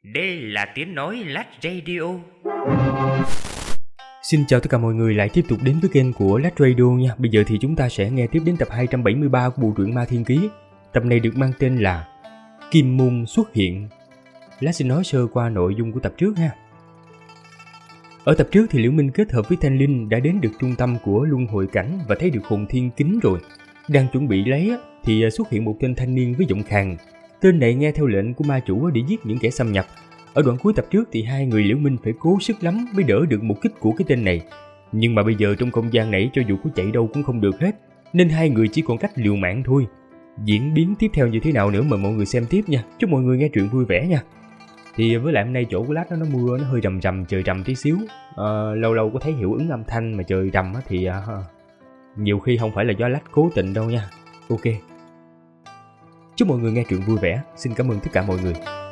Đây là tiếng nói Lách Radio. Xin chào tất cả mọi người lại tiếp tục đến với kênh của Lách Radio nha. Bây giờ thì chúng ta sẽ nghe tiếp đến tập 273 của bộ truyện Ma Thiên Ký. Tập này được mang tên là Kim Môn xuất hiện. Lách xin nói sơ qua nội dung của tập trước ha. Ở tập trước thì Liễu Minh kết hợp với Thanh Linh đã đến được trung tâm của Luân Hồi Cảnh và thấy được hồn thiên kính rồi. Đang chuẩn bị lấy thì xuất hiện một tên thanh niên với giọng khàn. Tên này nghe theo lệnh của ma chủ để giết những kẻ xâm nhập. Ở đoạn cuối tập trước thì hai người Liễu Minh phải cố sức lắm mới đỡ được một kích của cái tên này. Nhưng mà bây giờ trong không gian này cho dù có chạy đâu cũng không được hết, nên hai người chỉ còn cách liều mạng thôi. Diễn biến tiếp theo như thế nào nữa mà mọi người xem tiếp nha. Chúc mọi người nghe truyện vui vẻ nha. Thì với lại hôm nay chỗ của Lách nó mưa, nó hơi rầm rầm, trời rầm tí xíu. Lâu lâu có thấy hiệu ứng âm thanh mà trời rầm thì nhiều khi không phải là do Lách cố tình đâu nha. Ok. Chúc mọi người nghe truyện vui vẻ. Xin cảm ơn tất cả mọi người.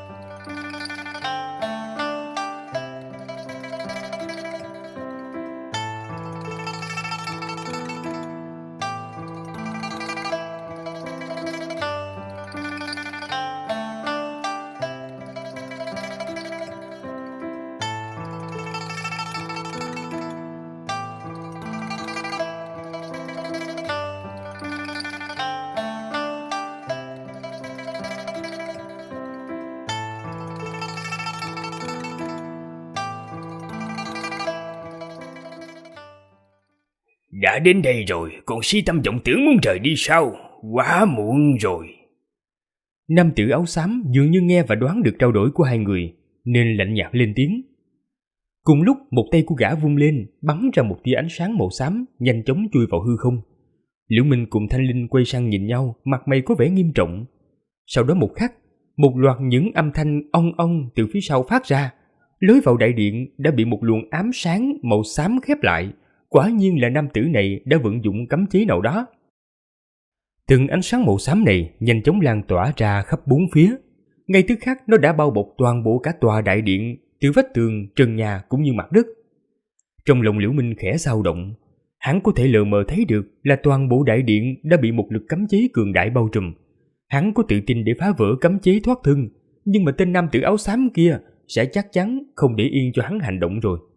Đã đến đây rồi, còn si tâm vọng tưởng muốn rời đi sao? Quá muộn rồi. Nam tử áo xám dường như nghe và đoán được trao đổi của hai người, nên lạnh nhạt lên tiếng. Cùng lúc một tay của gã vung lên, bắn ra một tia ánh sáng màu xám, nhanh chóng chui vào hư không. Liễu Minh cùng Thanh Linh quay sang nhìn nhau, mặt mày có vẻ nghiêm trọng. Sau đó một khắc, một loạt những âm thanh ong ong từ phía sau phát ra. Lối vào đại điện đã bị một luồng ám sáng màu xám khép lại. Quả nhiên là nam tử này đã vận dụng cấm chế nào đó. Từng ánh sáng màu xám này nhanh chóng lan tỏa ra khắp bốn phía. Ngay tức khắc nó đã bao bọc toàn bộ cả tòa đại điện, từ vách tường, trần nhà cũng như mặt đất. Trong lòng Liễu Minh khẽ dao động, hắn có thể lờ mờ thấy được là toàn bộ đại điện đã bị một lực cấm chế cường đại bao trùm. Hắn có tự tin để phá vỡ cấm chế thoát thân, nhưng mà tên nam tử áo xám kia sẽ chắc chắn không để yên cho hắn hành động rồi.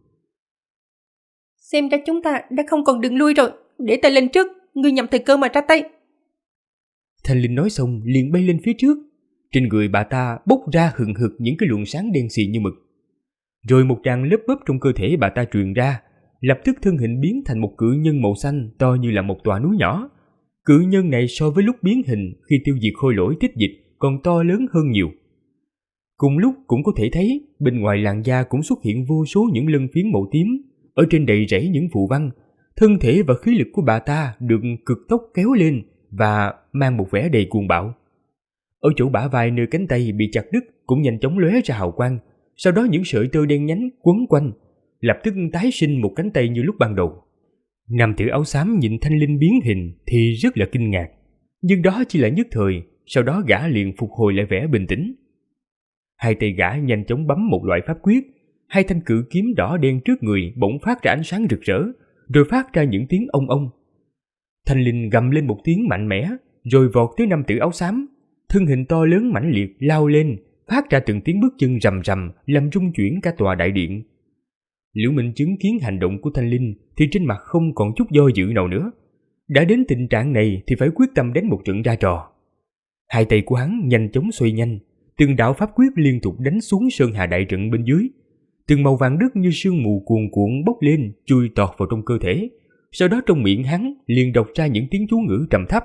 Xem ra chúng ta đã không còn đường lui rồi, để ta lên trước, ngươi nhằm thời cơ mà ra tay. Thanh Linh nói xong liền bay lên phía trước. Trên người bà ta bốc ra hừng hực những cái luồng sáng đen xì như mực. Rồi một tràng lớp bớp trong cơ thể bà ta truyền ra, lập tức thân hình biến thành một cự nhân màu xanh to như là một tòa núi nhỏ. Cự nhân này so với lúc biến hình khi tiêu diệt khôi lỗi tích dịch còn to lớn hơn nhiều. Cùng lúc cũng có thể thấy bên ngoài làn da cũng xuất hiện vô số những lân phiến màu tím. Ở trên đầy rẫy những phù văn, thân thể và khí lực của bà ta được cực tốc kéo lên và mang một vẻ đầy cuồng bạo. Ở chỗ bả vai nơi cánh tay bị chặt đứt cũng nhanh chóng lóe ra hào quang, sau đó những sợi tơ đen nhánh quấn quanh, lập tức tái sinh một cánh tay như lúc ban đầu. Nam tử áo xám nhìn Thanh Linh biến hình thì rất là kinh ngạc, nhưng đó chỉ là nhất thời, sau đó gã liền phục hồi lại vẻ bình tĩnh. Hai tay gã nhanh chóng bấm một loại pháp quyết. Hai thanh cự kiếm đỏ đen trước người bỗng phát ra ánh sáng rực rỡ, rồi phát ra những tiếng ong ong. Thanh Linh gầm lên một tiếng mạnh mẽ, rồi vọt tới nam tử áo xám. Thân hình to lớn mãnh liệt lao lên, phát ra từng tiếng bước chân rầm rầm, làm rung chuyển cả tòa đại điện. Liễu Minh chứng kiến hành động của Thanh Linh thì trên mặt không còn chút do dự nào nữa. Đã đến tình trạng này thì phải quyết tâm đánh một trận ra trò. Hai tay của hắn nhanh chóng xoay nhanh, từng đạo pháp quyết liên tục đánh xuống sơn hà đại trận bên dưới. Từng màu vàng đất như sương mù cuồn cuộn bốc lên, chui tọt vào trong cơ thể. Sau đó trong miệng hắn liền đọc ra những tiếng chú ngữ trầm thấp.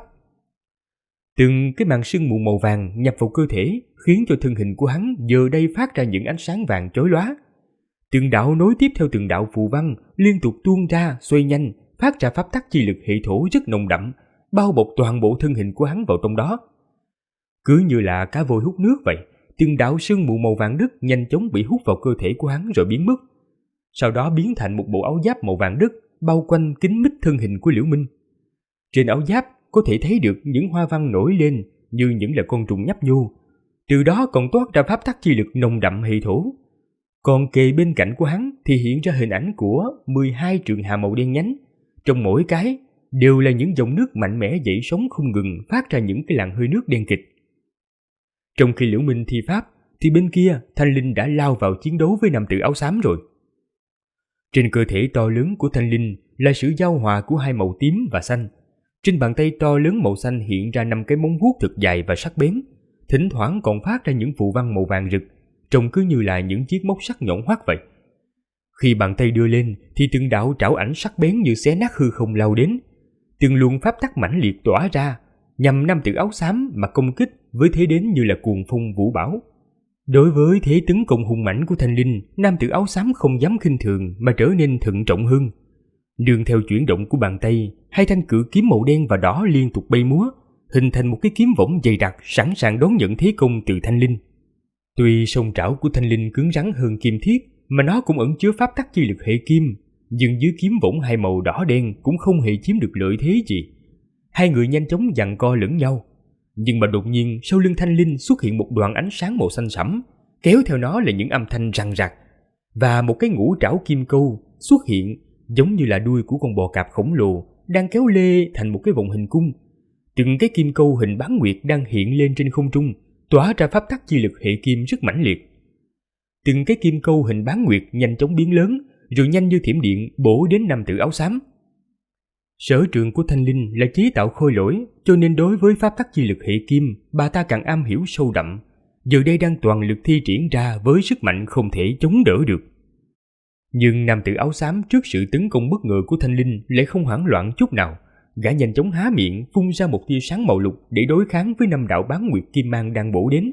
Từng cái màn sương mù màu vàng nhập vào cơ thể, khiến cho thân hình của hắn giờ đây phát ra những ánh sáng vàng chói lóa. Từng đạo nối tiếp theo từng đạo phù văn liên tục tuôn ra, xoay nhanh, phát ra pháp tắc chi lực hệ thổ rất nồng đậm, bao bọc toàn bộ thân hình của hắn vào trong đó. Cứ như là cá voi hút nước vậy. Từng đạo sương mù màu vàng đất nhanh chóng bị hút vào cơ thể của hắn rồi biến mất. Sau đó biến thành một bộ áo giáp màu vàng đất bao quanh kín mít thân hình của Liễu Minh. Trên áo giáp có thể thấy được những hoa văn nổi lên như những là con trùng nhấp nhô. Từ đó còn toát ra pháp tắc chi lực nồng đậm hệ thổ. Còn kề bên cạnh của hắn thì hiện ra hình ảnh của 12 trường hà màu đen nhánh. Trong mỗi cái đều là những dòng nước mạnh mẽ dậy sóng không ngừng phát ra những cái làn hơi nước đen kịt. Trong khi Liễu Minh thi pháp thì bên kia Thanh Linh đã lao vào chiến đấu với nam tử áo xám rồi. Trên cơ thể to lớn của Thanh Linh là sự giao hòa của hai màu tím và xanh. Trên bàn tay to lớn màu xanh hiện ra 5 cái móng vuốt thật dài và sắc bén, thỉnh thoảng còn phát ra những phù văn màu vàng rực, trông cứ như là những chiếc móc sắt nhọn hoắt vậy. Khi bàn tay đưa lên thì từng đạo trảo ảnh sắc bén như xé nát hư không lao đến, từng luồng pháp tắc mãnh liệt tỏa ra nhằm nam tử áo xám mà công kích với thế đến như là cuồng phong vũ bão. Đối với thế tấn công hung mãnh của Thanh Linh, nam tử áo xám không dám khinh thường mà trở nên thận trọng hơn. Nương theo chuyển động của bàn tay, hai thanh cự kiếm màu đen và đỏ liên tục bay múa, hình thành một cái kiếm võng dày đặc sẵn sàng đón nhận thế công từ Thanh Linh. Tuy song trảo của Thanh Linh cứng rắn hơn kim thiết, mà nó cũng ẩn chứa pháp tắc chi lực hệ kim, nhưng dưới kiếm võng hai màu đỏ đen cũng không hề chiếm được lợi thế gì. Hai người nhanh chóng giằng co lẫn nhau. Nhưng mà đột nhiên sau lưng Thanh Linh xuất hiện một đoàn ánh sáng màu xanh sẫm, kéo theo nó là những âm thanh răng rạc, và một cái ngũ trảo kim câu xuất hiện, giống như là đuôi của con bò cạp khổng lồ đang kéo lê thành một cái vòng hình cung. Từng cái kim câu hình bán nguyệt đang hiện lên trên không trung, tỏa ra pháp tắc chi lực hệ kim rất mãnh liệt. Từng cái kim câu hình bán nguyệt nhanh chóng biến lớn, rồi nhanh như thiểm điện bổ đến nam tử áo xám. Sở trường của Thanh Linh là chế tạo khôi lỗi, cho nên đối với pháp tắc chi lực hệ kim, bà ta càng am hiểu sâu đậm, giờ đây đang toàn lực thi triển ra với sức mạnh không thể chống đỡ được. Nhưng nam tử áo xám trước sự tấn công bất ngờ của Thanh Linh lại không hoảng loạn chút nào. Gã nhanh chóng há miệng phun ra một tia sáng màu lục để đối kháng với 5 đạo bán nguyệt kim mang đang bổ đến.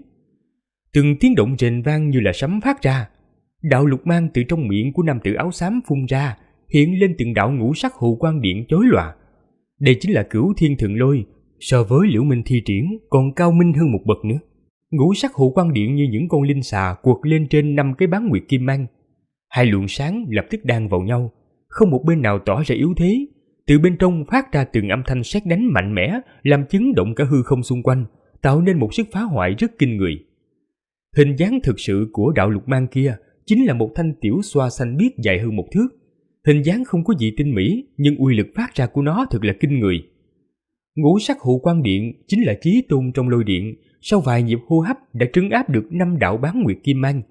Từng tiếng động rền vang như là sấm phát ra. Đạo lục mang từ trong miệng của nam tử áo xám phun ra, hiện lên từng đạo ngũ sắc hồ quang điện chói lòa. Đây chính là Cửu Thiên Thần Lôi, so với Liễu Minh thi triển còn cao minh hơn một bậc nữa. Ngũ sắc hồ quang điện như những con linh xà quật lên trên 5 cái bán nguyệt kim mang. Hai luồng sáng lập tức đan vào nhau, không một bên nào tỏ ra yếu thế. Từ bên trong phát ra từng âm thanh sét đánh mạnh mẽ, làm chấn động cả hư không xung quanh, tạo nên một sức phá hoại rất kinh người. Hình dáng thực sự của đạo lục mang kia chính là một thanh tiểu xoa xanh biếc dài hơn 1 thước. Hình dáng không có gì tinh mỹ, nhưng uy lực phát ra của nó thật là kinh người. Ngũ sắc hộ quang điện chính là chí tôn trong lôi điện, sau vài nhịp hô hấp đã trấn áp được 5 đạo bán nguyệt kim mang.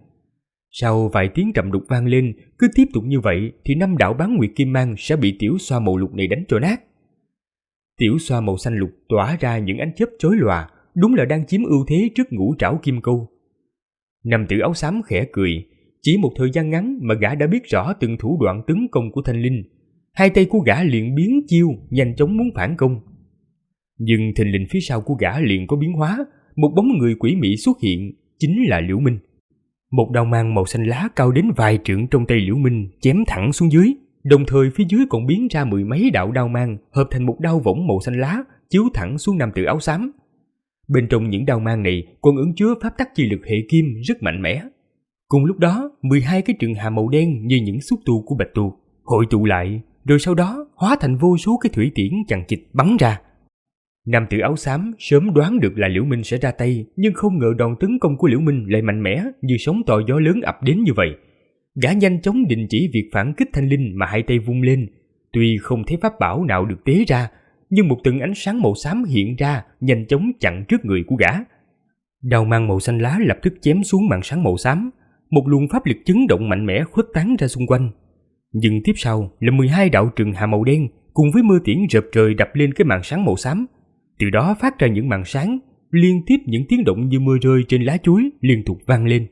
Sau vài tiếng trầm đục vang lên, cứ tiếp tục như vậy thì 5 đạo bán nguyệt kim mang sẽ bị tiểu xoa màu lục này đánh cho nát. Tiểu xoa màu xanh lục tỏa ra những ánh chớp chói lòa, đúng là đang chiếm ưu thế trước ngũ trảo kim câu. Nam tử áo xám khẽ cười, chỉ một thời gian ngắn mà gã đã biết rõ từng thủ đoạn tấn công của Thanh Linh. Hai tay của gã liền biến chiêu, nhanh chóng muốn phản công. Nhưng thình lình phía sau của gã liền có biến hóa, một bóng người quỷ mị xuất hiện, chính là Liễu Minh. Một đao mang màu xanh lá cao đến vài trượng trong tay Liễu Minh chém thẳng xuống dưới, đồng thời phía dưới còn biến ra 10 mấy đạo đao mang hợp thành một đao võng màu xanh lá chiếu thẳng xuống nam tử áo xám. Bên trong những đao mang này còn ẩn chứa pháp tắc chi lực hệ kim rất mạnh mẽ. Cùng lúc đó, 12 cái trường hà màu đen như những xúc tu của bạch tuộc hội tụ lại, rồi sau đó hóa thành vô số cái thủy tiễn chằng chịt bắn ra. Nam tử áo xám sớm đoán được là Liễu Minh sẽ ra tay, nhưng không ngờ đòn tấn công của Liễu Minh lại mạnh mẽ như sóng to gió lớn ập đến như vậy. Gã nhanh chóng đình chỉ việc phản kích Thanh Linh mà hai tay vung lên. Tuy không thấy pháp bảo nào được tế ra, nhưng một tầng ánh sáng màu xám hiện ra, nhanh chóng chặn trước người của gã. Đao mang màu xanh lá lập tức chém xuống màn sáng màu xám, một luồng pháp lực chấn động mạnh mẽ khuếch tán ra xung quanh. Nhưng tiếp sau là 12 đạo trường hà màu đen cùng với mưa tiễn rợp trời đập lên cái màn sáng màu xám. Từ đó phát ra những màn sáng, liên tiếp những tiếng động như mưa rơi trên lá chuối liên tục vang lên.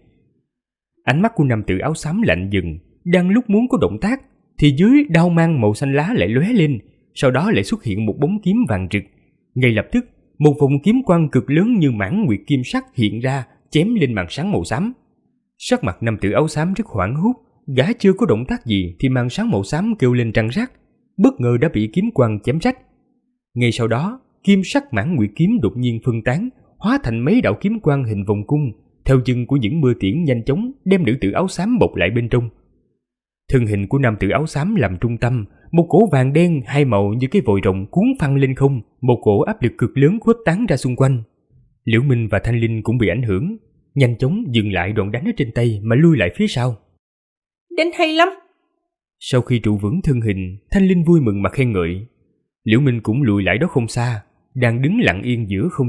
Ánh mắt của nam tử áo xám lạnh dần, đang lúc muốn có động tác thì dưới đao mang màu xanh lá lại lóe lên, sau đó lại xuất hiện một bóng kiếm vàng rực. Ngay lập tức, một vòng kiếm quang cực lớn như mãn nguyệt kim sắc hiện ra, chém lên màn sáng màu xám. Sắc mặt nam tử áo xám rất hoảng hốt, gã chưa có động tác gì thì màn sáng màu xám kêu lên răng rắc, bất ngờ đã bị kiếm quang chém rách. Ngay sau đó, kim sắc mãn nguyệt kiếm đột nhiên phân tán, hóa thành mấy đạo kiếm quang hình vòng cung, theo chân của những mưa tiễn nhanh chóng đem nữ tử áo xám bọc lại bên trong. Thân hình của nam tử áo xám làm trung tâm, một cỗ vàng đen hai màu như cái vòi rồng cuốn phăng lên không, một cỗ áp lực cực lớn khuếch tán ra xung quanh. Liễu Minh và Thanh Linh cũng bị ảnh hưởng, nhanh chóng dừng lại đòn đánh ở trên tay mà lui lại phía sau. Đến hay lắm. Sau khi trụ vững thân hình, Thanh Linh vui mừng mà khen ngợi. Liễu Minh cũng lùi lại đó không xa, đang đứng lặng yên giữa không trung,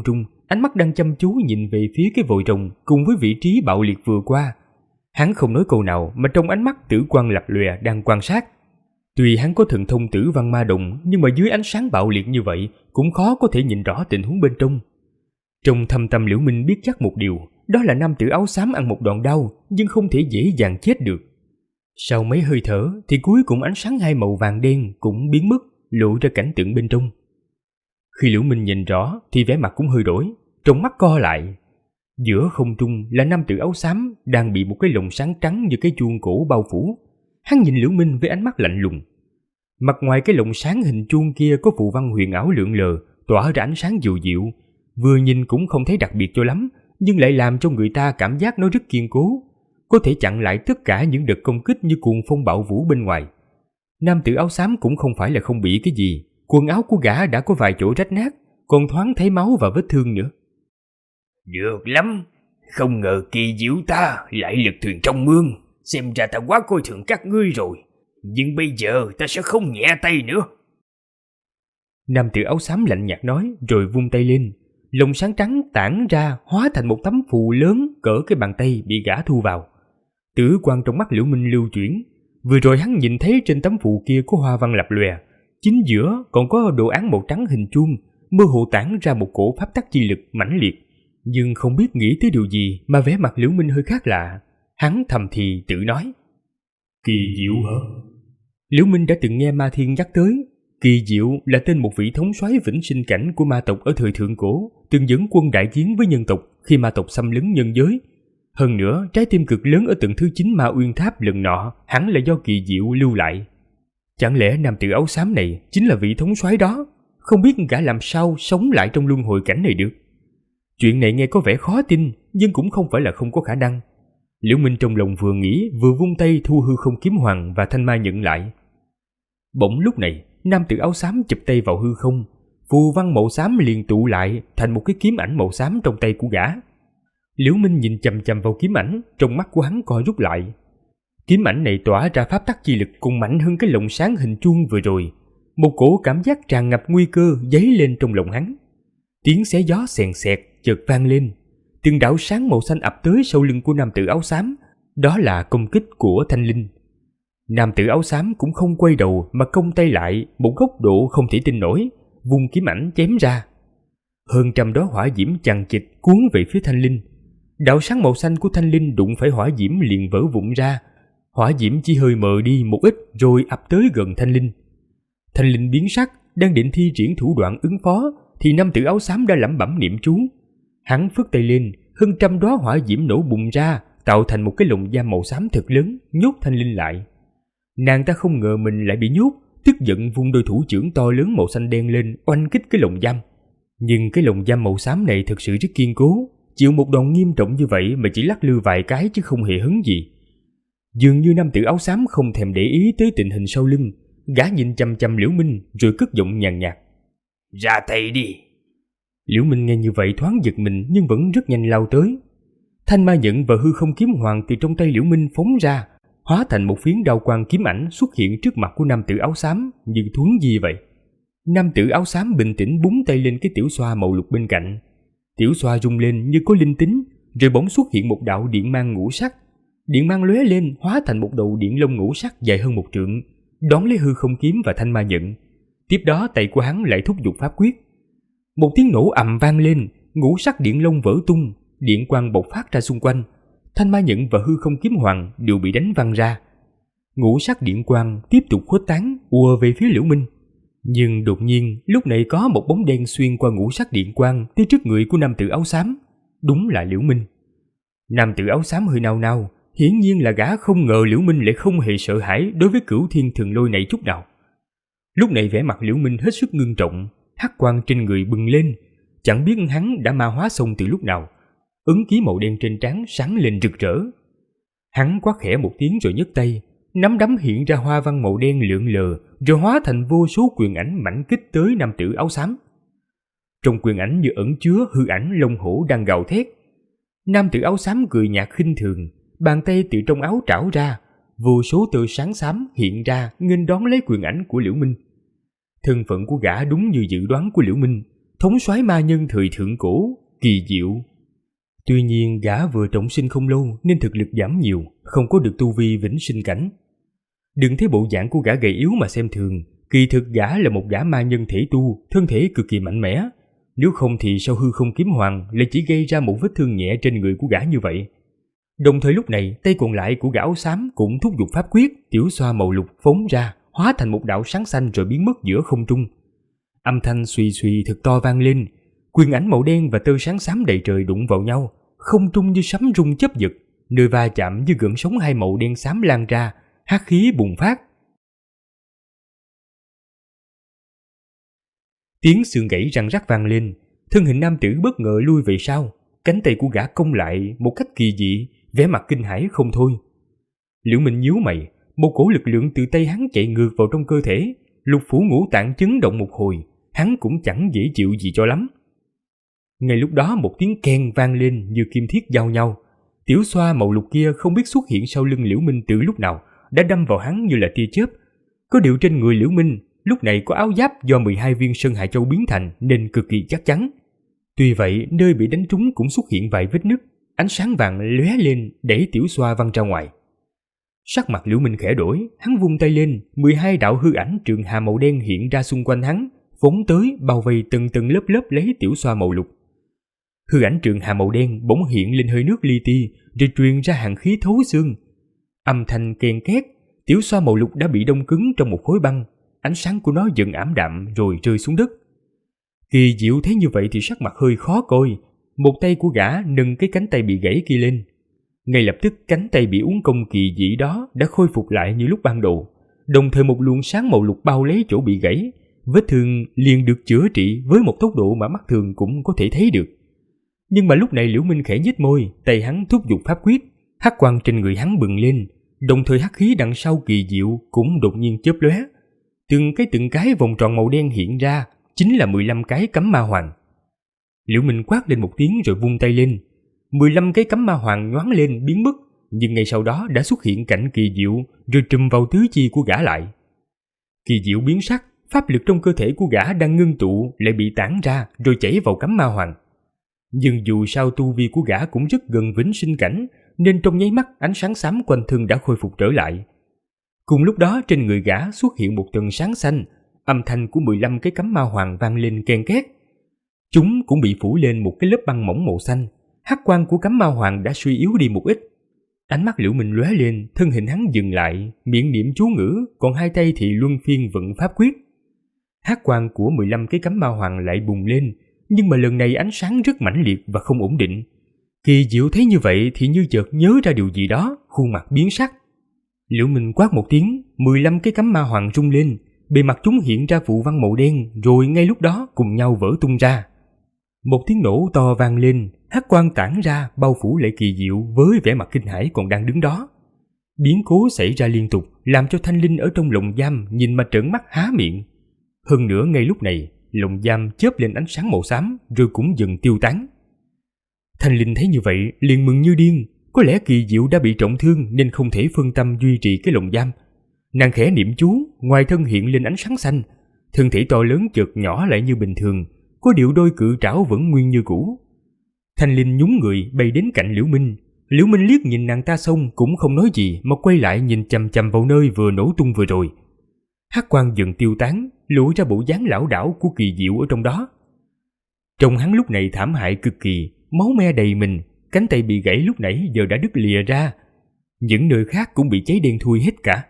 ánh mắt đang chăm chú nhìn về phía cái vòi rồng cùng với vị trí bạo liệt vừa qua. Hắn không nói câu nào mà trong ánh mắt tử quang lập lòe đang quan sát. Tuy hắn có thần thông tử văn ma động, nhưng mà dưới ánh sáng bạo liệt như vậy cũng khó có thể nhìn rõ tình huống bên trong. Trong thâm tâm Liễu Minh biết chắc một điều, đó là nam tử áo xám ăn một đòn đau nhưng không thể dễ dàng chết được. Sau mấy hơi thở thì cuối cùng ánh sáng hai màu vàng đen cũng biến mất, lộ ra cảnh tượng bên trong. Khi Liễu Minh nhìn rõ thì vẻ mặt cũng hơi đổi, trong mắt co lại. Giữa không trung là nam tử áo xám đang bị một cái lồng sáng trắng như cái chuông cổ bao phủ. Hắn nhìn Liễu Minh với ánh mắt lạnh lùng. Mặt ngoài cái lồng sáng hình chuông kia có phù văn huyền ảo lượn lờ, tỏa ra ánh sáng dịu dịu. Vừa nhìn cũng không thấy đặc biệt cho lắm, nhưng lại làm cho người ta cảm giác nó rất kiên cố, có thể chặn lại tất cả những đợt công kích như cuồng phong bạo vũ bên ngoài. Nam tử áo xám cũng không phải là không bị cái gì, quần áo của gã đã có vài chỗ rách nát, còn thoáng thấy máu và vết thương nữa. Được lắm, không ngờ kỳ diệu ta lại lật thuyền trong mương, xem ra ta quá coi thường các ngươi rồi, nhưng bây giờ ta sẽ không nhẹ tay nữa. Nam tử áo xám lạnh nhạt nói rồi vung tay lên, lồng sáng trắng tản ra hóa thành một tấm phù lớn cỡ cái bàn tay bị gã thu vào. Tử quang trong mắt Liễu Minh lưu chuyển, vừa rồi hắn nhìn thấy trên tấm phù kia có hoa văn lập lòe, chính giữa còn có đồ án màu trắng hình chuông, mơ hồ tản ra một cổ pháp tắc chi lực mãnh liệt. Nhưng không biết nghĩ tới điều gì mà vẻ mặt Liễu Minh hơi khác lạ. Hắn thầm thì tự nói: Kỳ diệu hả? Liễu Minh đã từng nghe Ma Thiên nhắc tới. Kỳ diệu là tên một vị thống soái vĩnh sinh cảnh của ma tộc ở thời thượng cổ, từng dẫn quân đại chiến với nhân tộc khi ma tộc xâm lấn nhân giới. Hơn nữa, trái tim cực lớn ở tầng thứ 9 Ma Uyên Tháp lần nọ hẳn là do Kỳ diệu lưu lại. Chẳng lẽ nam tử áo xám này chính là vị thống soái đó? Không biết gã làm sao sống lại trong luân hồi cảnh này được. Chuyện này nghe có vẻ khó tin, nhưng cũng không phải là không có khả năng. Liễu Minh trong lòng vừa nghĩ vừa vung tay thu hư không kiếm hoàng và thanh ma nhận lại. Bỗng lúc này, nam tử áo xám chụp tay vào hư không, phù văn màu xám liền tụ lại thành một cái kiếm ảnh màu xám trong tay của gã. Liễu Minh nhìn chằm chằm vào kiếm ảnh, trong mắt của hắn co rút lại. Kiếm ảnh này tỏa ra pháp tắc chi lực còn mạnh hơn cái lồng sáng hình chuông vừa rồi. Một cổ cảm giác tràn ngập nguy cơ dấy lên trong lòng hắn. Tiếng xé gió xèn xẹt chợt vang lên, từng đạo sáng màu xanh ập tới sau lưng của nam tử áo xám. Đó là công kích của Thanh Linh. Nam tử áo xám cũng không quay đầu mà cong tay lại một góc độ không thể tin nổi, vung kiếm ảnh chém ra. Hơn trăm đóa hỏa diễm chằng chịt cuốn về phía Thanh Linh. Đạo sáng màu xanh của Thanh Linh đụng phải hỏa diễm liền vỡ vụn ra. Hỏa diễm chỉ hơi mờ đi một ít rồi ập tới gần Thanh Linh. Thanh Linh biến sắc, đang định thi triển thủ đoạn ứng phó thì nam tử áo xám đã lẩm bẩm niệm chú. Hắn phất tay lên, hơn trăm đóa hỏa diễm nổ bùng ra, tạo thành một cái lồng giam màu xám thật lớn, nhốt Thanh Linh lại. Nàng ta không ngờ mình lại bị nhốt, tức giận vung đôi thủ chưởng to lớn màu xanh đen lên oanh kích cái lồng giam. Nhưng cái lồng giam màu xám này thực sự rất kiên cố, chịu một đòn nghiêm trọng như vậy mà chỉ lắc lư vài cái chứ không hề hấn gì. Dường như nam tử áo xám không thèm để ý tới tình hình sau lưng, gã nhìn chằm chằm Liễu Minh rồi cất giọng nhàn nhạt: Ra tay đi. Liễu Minh nghe như vậy thoáng giật mình nhưng vẫn rất nhanh lao tới. Thanh ma nhận và hư không kiếm hoàng từ trong tay Liễu Minh phóng ra, hóa thành một phiến đao quang kiếm ảnh xuất hiện trước mặt của nam tử áo xám như thuấn di vậy. Nam tử áo xám bình tĩnh búng tay lên cái tiểu xoa màu lục bên cạnh. Tiểu xoa rung lên như có linh tính, rồi bỗng xuất hiện một đạo điện mang ngũ sắc. Điện mang lóe lên hóa thành một đầu điện lông ngũ sắc dài hơn 1 trượng, đón lấy hư không kiếm và thanh ma nhận. Tiếp đó tay của hắn lại thúc giục pháp quyết. Một tiếng nổ ầm vang lên, ngũ sắc điện lông vỡ tung, điện quang bộc phát ra xung quanh. Thanh ma nhận và hư không kiếm hoàng đều bị đánh văng ra. Ngũ sắc điện quang tiếp tục khuếch tán ùa về phía Liễu Minh. Nhưng đột nhiên lúc này có một bóng đen xuyên qua ngũ sắc điện quang tới trước người của nam tử áo xám. Đúng là Liễu Minh. Nam tử áo xám hơi nao nao, hiển nhiên là gã không ngờ Liễu Minh lại không hề sợ hãi đối với Cửu Thiên Thần Lôi này chút nào. Lúc này vẻ mặt Liễu Minh hết sức ngưng trọng, hắc quang trên người bừng lên, chẳng biết hắn đã ma hóa xong từ lúc nào. Ấn ký màu đen trên trán sáng lên rực rỡ. Hắn quát khẽ một tiếng rồi nhấc tay, nắm đấm hiện ra hoa văn màu đen lượn lờ, rồi hóa thành vô số quyền ảnh mãnh kích tới nam tử áo xám. Trong quyền ảnh như ẩn chứa hư ảnh long hổ đang gào thét. Nam tử áo xám cười nhạt khinh thường, bàn tay từ trong áo trảo ra, vô số tơ sáng xám hiện ra nghênh đón lấy quyền ảnh của Liễu Minh. Thân phận của gã đúng như dự đoán của Liễu Minh, thống soái ma nhân thời thượng cổ. Kỳ Diệu. Tuy nhiên gã vừa trọng sinh không lâu nên thực lực giảm nhiều, không có được tu vi vĩnh sinh cảnh. Đừng thấy bộ dạng của gã gầy yếu mà xem thường, kỳ thực gã là một gã ma nhân thể tu, thân thể cực kỳ mạnh mẽ. Nếu không thì sao hư không kiếm hoàng lại chỉ gây ra một vết thương nhẹ trên người của gã như vậy. Đồng thời lúc này, tay còn lại của gã áo xám cũng thúc giục pháp quyết, tiểu xoa màu lục phóng ra, hóa thành một đạo sáng xanh rồi biến mất giữa không trung. Âm thanh suy suy thật to vang lên, quyền ảnh màu đen và tơ sáng xám đầy trời đụng vào nhau, không trung như sấm rung chớp giật, nơi va chạm như gợn sóng hai màu đen xám lan ra, hắc khí bùng phát. Tiếng xương gãy răng rắc vang lên, thân hình nam tử bất ngờ lui về sau, cánh tay của gã cong lại một cách kỳ dị, vẻ mặt kinh hãi không thôi. Liễu Minh nhíu mày, một cổ lực lượng từ tay hắn chạy ngược vào trong cơ thể, lục phủ ngũ tạng chấn động một hồi, hắn cũng chẳng dễ chịu gì cho lắm. Ngay lúc đó một tiếng keng vang lên như kim thiết giao nhau, tiểu xoa màu lục kia không biết xuất hiện sau lưng Liễu Minh từ lúc nào, đã đâm vào hắn như là tia chớp. Có điều trên người Liễu Minh lúc này có áo giáp do 12 viên Sơn Hải Châu biến thành nên cực kỳ chắc chắn. Tuy vậy, nơi bị đánh trúng cũng xuất hiện vài vết nứt, ánh sáng vàng lóe lên đẩy tiểu xoa văng ra ngoài. Sắc mặt Liễu Minh khẽ đổi, hắn vung tay lên, 12 đạo hư ảnh trường hà màu đen hiện ra xung quanh hắn, phóng tới bao vây từng từng lớp lớp lấy tiểu xoa màu lục. Hư ảnh trường hà màu đen bỗng hiện lên hơi nước li ti, rồi truyền ra hàng khí thấu xương. Âm thanh ken két, tiểu xoa màu lục đã bị đông cứng trong một khối băng, ánh sáng của nó dần ảm đạm rồi rơi xuống đất. Kỳ Diệu thấy như vậy thì sắc mặt hơi khó coi, một tay của gã nâng cái cánh tay bị gãy kia lên. Ngay lập tức cánh tay bị uốn cong kỳ dị đó đã khôi phục lại như lúc ban đầu, đồng thời một luồng sáng màu lục bao lấy chỗ bị gãy, vết thương liền được chữa trị với một tốc độ mà mắt thường cũng có thể thấy được. Nhưng mà lúc này Liễu Minh khẽ nhếch môi, tay hắn thúc giục pháp quyết, hắc quang trên người hắn bừng lên, đồng thời hắc khí đằng sau Kỳ Diệu cũng đột nhiên chớp lóe. Từng cái vòng tròn màu đen hiện ra, chính là 15 cái cấm ma hoàng. Liễu Minh quát lên một tiếng rồi vung tay lên, 15 cái cấm ma hoàng nhoáng lên biến mất, nhưng ngay sau đó đã xuất hiện cạnh Kỳ Diệu rồi trùm vào tứ chi của gã lại. Kỳ Diệu biến sắc, pháp lực trong cơ thể của gã đang ngưng tụ lại bị tản ra rồi chảy vào cấm ma hoàng. Nhưng dù sao tu vi của gã cũng rất gần vĩnh sinh cảnh, nên trong nháy mắt ánh sáng xám quanh thân đã khôi phục trở lại. Cùng lúc đó trên người gã xuất hiện một tầng sáng xanh, âm thanh của 15 cái cấm ma hoàng vang lên ken két. Chúng cũng bị phủ lên một cái lớp băng mỏng màu xanh, hắc quang của cấm ma hoàng đã suy yếu đi một ít. Ánh mắt Liễu Minh lóe lên, thân hình hắn dừng lại, miệng niệm chú ngữ, còn hai tay thì luân phiên vận pháp quyết. Hắc quang của 15 cái cấm ma hoàng lại bùng lên, nhưng mà lần này ánh sáng rất mãnh liệt và không ổn định. Kỳ Diệu thấy như vậy thì như chợt nhớ ra điều gì đó, khuôn mặt biến sắc. Liễu Minh quát một tiếng, 15 cái cấm ma hoàng rung lên, bề mặt chúng hiện ra vụ văn màu đen, rồi ngay lúc đó cùng nhau vỡ tung ra. Một tiếng nổ to vang lên, hắc quang tản ra bao phủ lại Kỳ Diệu với vẻ mặt kinh hãi còn đang đứng đó. Biến cố xảy ra liên tục, làm cho Thanh Linh ở trong lồng giam nhìn mà trợn mắt há miệng. Hơn nữa ngay lúc này, lồng giam chớp lên ánh sáng màu xám rồi cũng dần tiêu tán. Thanh Linh thấy như vậy liền mừng như điên, có lẽ Kỳ Diệu đã bị trọng thương nên không thể phân tâm duy trì cái lồng giam. Nàng khẽ niệm chú, ngoài thân hiện lên ánh sáng xanh, thân thể to lớn chợt nhỏ lại như bình thường, có điều đôi cự trảo vẫn nguyên như cũ. Thanh Linh nhún người bay đến cạnh Liễu Minh. Liễu Minh liếc nhìn nàng ta xong cũng không nói gì mà quay lại nhìn chằm chằm vào nơi vừa nổ tung vừa rồi. Hắc quang dần tiêu tán, lộ ra bộ dáng lảo đảo của Kỳ Diệu ở trong đó. Trông hắn lúc này thảm hại cực kỳ, máu me đầy mình, cánh tay bị gãy lúc nãy giờ đã đứt lìa ra. Những nơi khác cũng bị cháy đen thui hết cả.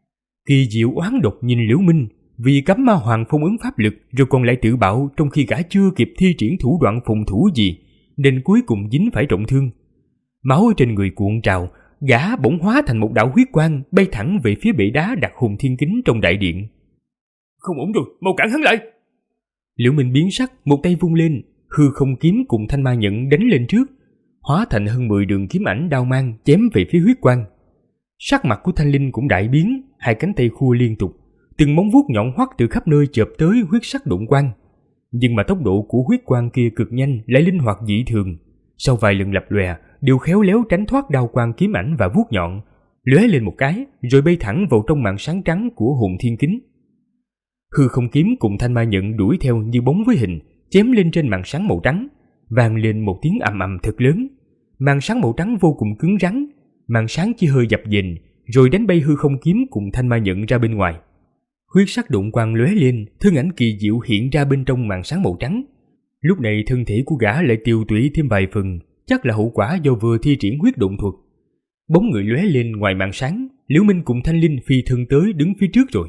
Kỳ Diệu oán độc nhìn Liễu Minh, vì cấm ma hoàng phong ứng pháp lực rồi còn lại tự bạo trong khi gã chưa kịp thi triển thủ đoạn phòng thủ gì, nên cuối cùng dính phải trọng thương. Máu ở trên người cuộn trào, gã bỗng hóa thành một đạo huyết quang bay thẳng về phía bệ đá đặt hùng thiên kính trong đại điện. Không ổn rồi, mau cản hắn lại! Liễu Minh biến sắc, một tay vung lên, hư không kiếm cùng thanh ma nhẫn đánh lên trước, hóa thành hơn 10 đường kiếm ảnh đao mang chém về phía huyết quang. Sắc mặt của Thanh Linh cũng đại biến, hai cánh tay khua liên tục, từng móng vuốt nhọn hoắt từ khắp nơi chộp tới huyết sắc đụng quang. Nhưng mà tốc độ của huyết quang kia cực nhanh, lại linh hoạt dị thường. Sau vài lần lập lòe, đều khéo léo tránh thoát đao quang kiếm ảnh và vuốt nhọn, lóe lên một cái rồi bay thẳng vào trong màn sáng trắng của hồn thiên kính. Hư không kiếm cùng thanh ma nhẫn đuổi theo như bóng với hình, chém lên trên màn sáng màu trắng. vang lên một tiếng ầm ầm thật lớn. Màn sáng màu trắng vô cùng cứng rắn, màn sáng chỉ hơi dập dềnh, rồi đánh bay hư không kiếm cùng thanh ma nhận ra bên ngoài. Huyết sắc độn quang lóe lên, thân ảnh kỳ diệu hiện ra bên trong màn sáng màu trắng. Lúc này thân thể của gã lại tiêu tụy thêm vài phần, chắc là hậu quả do vừa thi triển huyết độn thuật. Bóng người lóe lên ngoài màn sáng, Liễu Minh cùng Thanh Linh phi thân tới đứng phía trước rồi.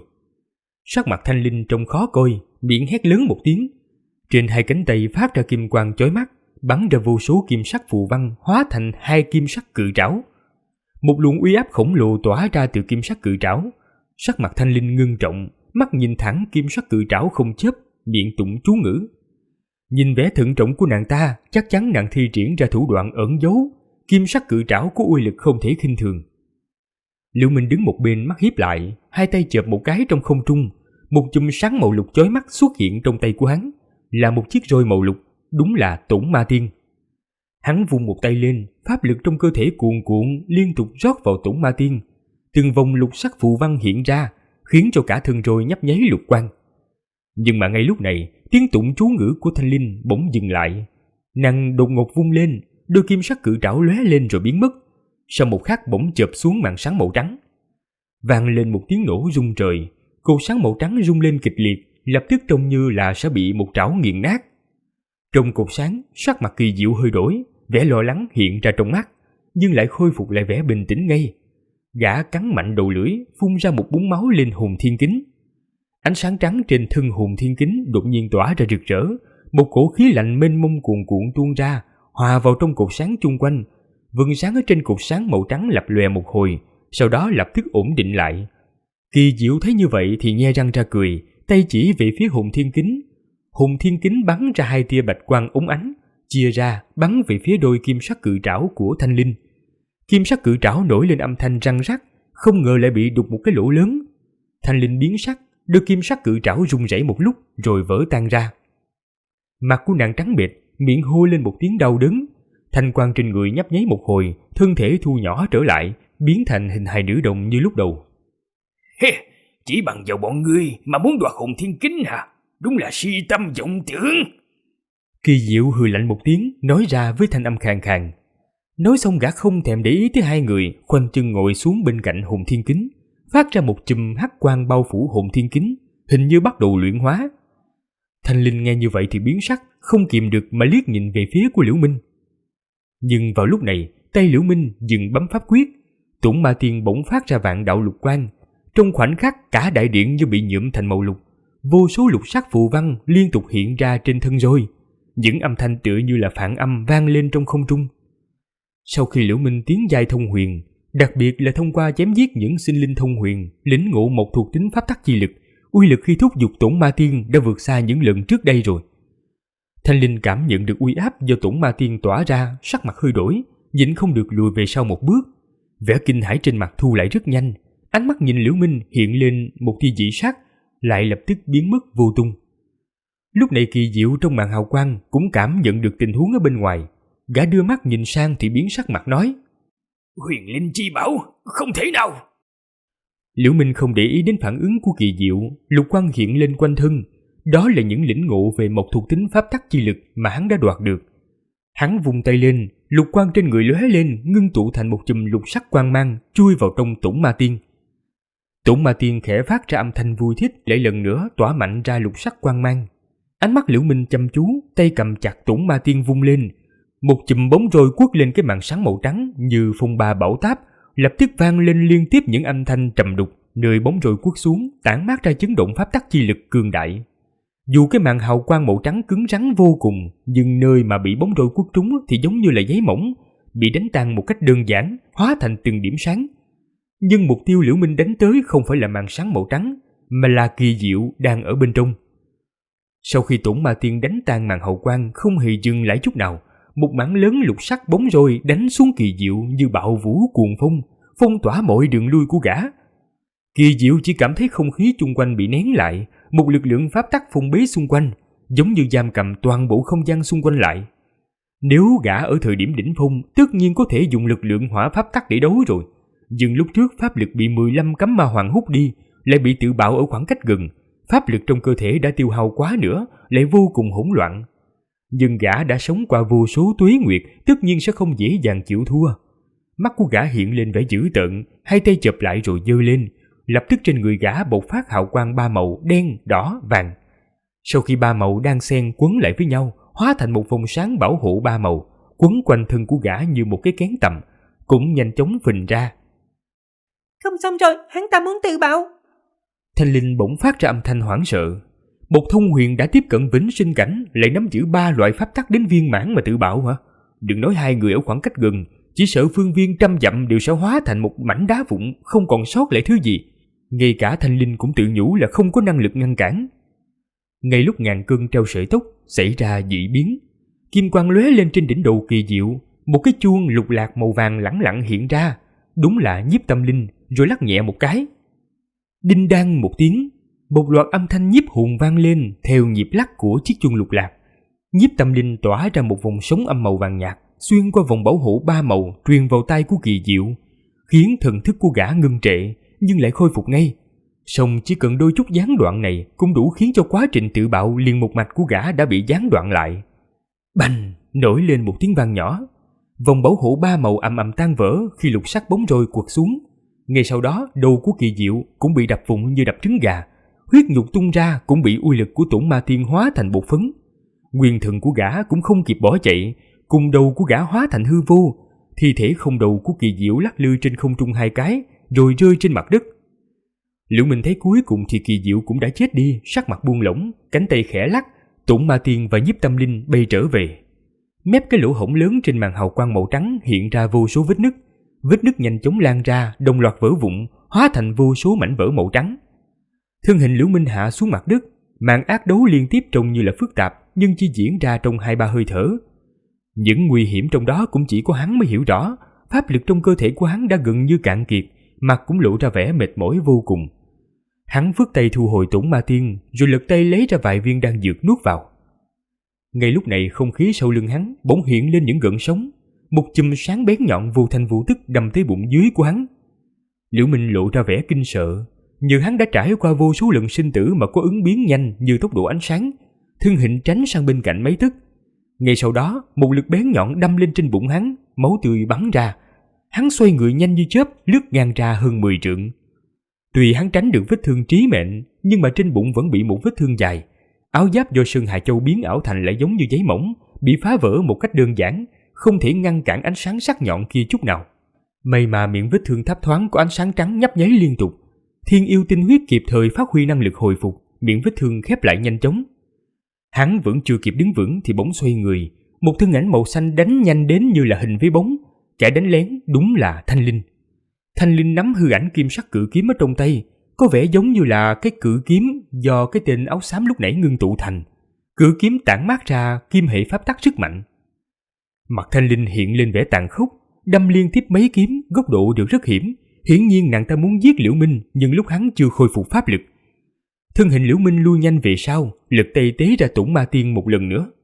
Sắc mặt Thanh Linh trông khó coi, miệng hét lớn một tiếng. Trên hai cánh tay phát ra kim quang chói mắt, bắn ra vô số kim sắc phù văn hóa thành hai kim sắc cự trảo. Một luồng uy áp khổng lồ tỏa ra từ kim sắc cự trảo. Sắc mặt Thanh Linh ngưng trọng, mắt nhìn thẳng kim sắc cự trảo không chớp, miệng tụng chú ngữ. Nhìn vẻ thận trọng của nàng ta, chắc chắn nàng thi triển ra thủ đoạn ẩn giấu. Kim sắc cự trảo có uy lực không thể khinh thường. Liễu Minh đứng một bên mắt híp lại, hai tay chộp một cái trong không trung, một chùm sáng màu lục chói mắt xuất hiện trong tay của hắn, là một chiếc roi màu lục, đúng là Tổn Ma Tiên. Hắn vung một tay lên, pháp lực trong cơ thể cuồn cuộn liên tục rót vào Tổn Ma Tiên, từng vòng lục sắc phù văn hiện ra, khiến cho cả thân roi nhấp nháy lục quang. Nhưng mà ngay lúc này, tiếng tụng chú ngữ của Thanh Linh bỗng dừng lại. Nàng đột ngột vung lên, đôi kim sắc cự trảo lóe lên rồi biến mất. Sau một khắc bỗng chộp xuống màn sáng màu trắng. Vang lên một tiếng nổ rung trời, cột sáng màu trắng rung lên kịch liệt, lập tức trông như là sẽ bị một trảo nghiền nát. Trong cột sáng, sắc mặt kỳ diệu hơi đổi, vẻ lo lắng hiện ra trong mắt, nhưng lại khôi phục lại vẻ bình tĩnh ngay. Gã cắn mạnh đầu lưỡi, phun ra một búng máu lên hồn thiên kính. Ánh sáng trắng trên thân hồn thiên kính đột nhiên tỏa ra rực rỡ, một cổ khí lạnh mênh mông cuồn cuộn tuôn ra, hòa vào trong cột sáng chung quanh. Vầng sáng ở trên cột sáng màu trắng lập lòe một hồi, sau đó lập tức ổn định lại. Kỳ diệu thấy như vậy thì nhe răng ra cười, tay chỉ về phía hồn thiên kính. Hồn thiên kính bắn ra hai tia bạch quang óng ánh, chia ra bắn về phía đôi kim sắc cự trảo của Thanh Linh. Kim sắc cự trảo nổi lên âm thanh răng rắc, không ngờ lại bị đục một cái lỗ lớn. Thanh Linh biến sắc, đôi kim sắc cự trảo rung rẩy một lúc rồi vỡ tan ra. Mặt của nàng trắng bệch, miệng hô lên một tiếng đau đớn. Thanh quang trên người nhấp nháy một hồi, thân thể thu nhỏ trở lại, biến thành hình hài nữ đồng như lúc đầu. Chỉ bằng vào bọn ngươi mà muốn đoạt hồn thiên kính hả? Đúng là si tâm vọng tưởng. Kỳ diệu hừ lạnh một tiếng, nói ra với thanh âm khàn khàn. Nói xong gã không thèm để ý tới hai người, khoanh chân ngồi xuống bên cạnh hồn thiên kính, phát ra một chùm hắc quang bao phủ hồn thiên kính, hình như bắt đầu luyện hóa. Thanh Linh nghe như vậy thì biến sắc, không kìm được mà liếc nhìn về phía của Liễu Minh. Nhưng vào lúc này, tay Liễu Minh dừng bấm pháp quyết, Tổn Ma Tiên bỗng phát ra vạn đạo lục quang. Trong khoảnh khắc, cả đại điện như bị nhuộm thành màu lục, vô số lục sắc phù văn liên tục hiện ra trên thân roi, những âm thanh tựa như là phản âm vang lên trong không trung. Sau khi Liễu Minh tiến giai thông huyền, đặc biệt là thông qua chém giết những sinh linh thông huyền, lĩnh ngộ một thuộc tính pháp tắc chi lực, uy lực khi thúc giục Tổn Ma Tiên đã vượt xa những lần trước đây rồi. Thanh Linh cảm nhận được uy áp do Tổn Ma Tiên tỏa ra, sắc mặt hơi đổi, nhịn không được lùi về sau một bước. Vẻ kinh hãi trên mặt thu lại rất nhanh, ánh mắt nhìn Liễu Minh hiện lên một tia dị sắc, lại lập tức biến mất vô tung. Lúc này kỳ diệu trong màn hào quang cũng cảm nhận được tình huống ở bên ngoài, gã đưa mắt nhìn sang thì biến sắc mặt nói: Huyền linh chi bảo, không thể nào. Liễu Minh không để ý đến phản ứng của kỳ diệu, lục quang hiện lên quanh thân, đó là những lĩnh ngộ về một thuộc tính pháp tắc chi lực mà hắn đã đoạt được. Hắn vung tay lên, lục quang trên người lóe lên, ngưng tụ thành một chùm lục sắc quang mang chui vào trong Tổn Ma Tiên. Tổn Ma Tiên khẽ phát ra âm thanh vui thích, lại lần nữa tỏa mạnh ra lục sắc quang mang. Ánh mắt Liễu Minh chăm chú, tay cầm chặt Tổn Ma Tiên vung lên, một chùm bóng roi quất lên cái màn sáng màu trắng như phong ba bão táp, lập tức vang lên liên tiếp những âm thanh trầm đục. Nơi bóng roi quất xuống tản mát ra chấn động pháp tắc chi lực cường đại. Dù cái màn hào quang màu trắng cứng rắn vô cùng, nhưng nơi mà bị bóng roi quất trúng thì giống như là giấy mỏng, bị đánh tan một cách đơn giản, hóa thành từng điểm sáng. Nhưng mục tiêu Liễu Minh đánh tới không phải là màn sáng màu trắng, mà là kỳ diệu đang ở bên trong. Sau khi Tổn Ma Tiên đánh tan màn hào quang không hề dừng lại chút nào, một mảng lớn lục sắc bóng roi đánh xuống kỳ diệu như bạo vũ cuồng phong, phong tỏa mọi đường lui của gã. Kỳ diệu chỉ cảm thấy không khí chung quanh bị nén lại, một lực lượng pháp tắc phong bế xung quanh, giống như giam cầm toàn bộ không gian xung quanh lại. Nếu gã ở thời điểm đỉnh phong, tất nhiên có thể dùng lực lượng hỏa pháp tắc để đấu rồi. Nhưng lúc trước pháp lực bị 15 cấm ma hoàng hút đi, lại bị tự bạo ở khoảng cách gần, pháp lực trong cơ thể đã tiêu hao quá nữa, lại vô cùng hỗn loạn. Nhưng gã đã sống qua vô số tuế nguyệt, tất nhiên sẽ không dễ dàng chịu thua. Mắt của gã hiện lên vẻ dữ tợn, hai tay chụp lại rồi giơ lên. Lập tức trên người gã bộc phát hào quang ba màu đen, đỏ, vàng. Sau khi ba màu đan xen quấn lại với nhau, hóa thành một vòng sáng bảo hộ ba màu, quấn quanh thân của gã như một cái kén tầm, cũng nhanh chóng phình ra. Không xong rồi, hắn ta muốn tự bạo. Thanh Linh bỗng phát ra âm thanh hoảng sợ. Một thông huyền đã tiếp cận vĩnh sinh cảnh, lại nắm giữ 3 loại pháp tắc đến viên mãn mà tự bạo hả? Đừng nói hai người ở khoảng cách gần, chỉ sợ phương viên 100 dặm đều sẽ hóa thành một mảnh đá vụn, không còn sót lại thứ gì. Ngay cả Thanh Linh cũng tự nhủ là không có năng lực ngăn cản. Ngay lúc ngàn cân treo sợi tóc xảy ra dị biến, kim quang lóe lên trên đỉnh đầu kỳ diệu, một cái chuông lục lạc màu vàng lẳng lặng hiện ra, đúng là Nhiếp Tâm Linh, rồi lắc nhẹ một cái. Đinh đăng một tiếng, một loạt âm thanh nhiếp hồn vang lên theo nhịp lắc của chiếc chuông lục lạc. Nhiếp Tâm Linh tỏa ra một vòng sóng âm màu vàng nhạt xuyên qua vòng bảo hộ ba màu truyền vào tai của kỳ diệu, khiến thần thức của gã ngưng trệ nhưng lại khôi phục ngay. Song chỉ cần đôi chút gián đoạn này cũng đủ khiến cho quá trình tự bạo liền một mạch của gã đã bị gián đoạn lại. Bành! Nổi lên một tiếng vang nhỏ. Vòng bảo hộ ba màu ầm ầm tan vỡ khi lục sắc bóng roi quật xuống. Ngay sau đó đầu của kỳ diệu cũng bị đập vụn như đập trứng gà, huyết nhục tung ra cũng bị uy lực của Tổn Ma Tiên hóa thành bột phấn. Nguyên thần của gã cũng không kịp bỏ chạy, cùng đầu của gã hóa thành hư vô. Thi thể không đầu của kỳ diệu lắc lư trên không trung 2 cái rồi rơi trên mặt đất. Liễu Minh thấy cuối cùng thì kỳ diệu cũng đã chết đi, sắc mặt buông lỏng, cánh tay khẽ lắc, Tổn Ma Tiên và Nhiếp Tâm Linh bay trở về. Mép cái lỗ hổng lớn trên màn hào quang màu trắng hiện ra vô số vết nứt. Vết nứt nhanh chóng lan ra, đồng loạt vỡ vụn, hóa thành vô số mảnh vỡ màu trắng. Thân hình Liễu Minh hạ xuống mặt đất, màn ác đấu liên tiếp trông như là phức tạp, nhưng chỉ diễn ra trong 2-3 hơi thở. Những nguy hiểm trong đó cũng chỉ có hắn mới hiểu rõ. Pháp lực trong cơ thể của hắn đã gần như cạn kiệt, mặt cũng lộ ra vẻ mệt mỏi vô cùng. Hắn vươn tay thu hồi Tổn Ma Tiên, rồi lật tay lấy ra vài viên đan dược nuốt vào. Ngay lúc này không khí sau lưng hắn bỗng hiện lên những gợn sóng, một chùm sáng bén nhọn vô thanh vô tức đâm tới bụng dưới của hắn. Liễu Minh lộ ra vẻ kinh sợ, như hắn đã trải qua vô số lần sinh tử mà có ứng biến nhanh như tốc độ ánh sáng, thân hình tránh sang bên cạnh mấy tấc. Ngay sau đó, một lực bén nhọn đâm lên trên bụng hắn, máu tươi bắn ra. Hắn xoay người nhanh như chớp, lướt ngang ra hơn 10 trượng. Tuy hắn tránh được vết thương chí mệnh, nhưng mà trên bụng vẫn bị một vết thương dài. Áo giáp do Sơn Hà Châu biến ảo thành lại giống như giấy mỏng, bị phá vỡ một cách đơn giản, không thể ngăn cản ánh sáng sắc nhọn kia chút nào. May mà miệng vết thương thấp thoáng có ánh sáng trắng nhấp nháy liên tục. Thiên yêu tinh huyết kịp thời phát huy năng lực hồi phục, miệng vết thương khép lại nhanh chóng. Hắn vẫn chưa kịp đứng vững thì bỗng xoay người, một thân ảnh màu xanh đánh nhanh đến như là hình với bóng. Kẻ đánh lén đúng là Thanh Linh. Thanh Linh nắm hư ảnh kim sắc cự kiếm ở trong tay, có vẻ giống như là cái cự kiếm do cái tên áo xám lúc nãy ngưng tụ thành. Cự kiếm tản mát ra kim hệ pháp tắc rất mạnh. Mặt Thanh Linh hiện lên vẻ tàn khốc, đâm liên tiếp mấy kiếm, góc độ đều rất hiểm. Hiển nhiên nàng ta muốn giết Liễu Minh, nhưng lúc hắn chưa khôi phục pháp lực. Thân hình Liễu Minh lui nhanh về sau, lật tay tế ra Tổn Ma Tiên một lần nữa.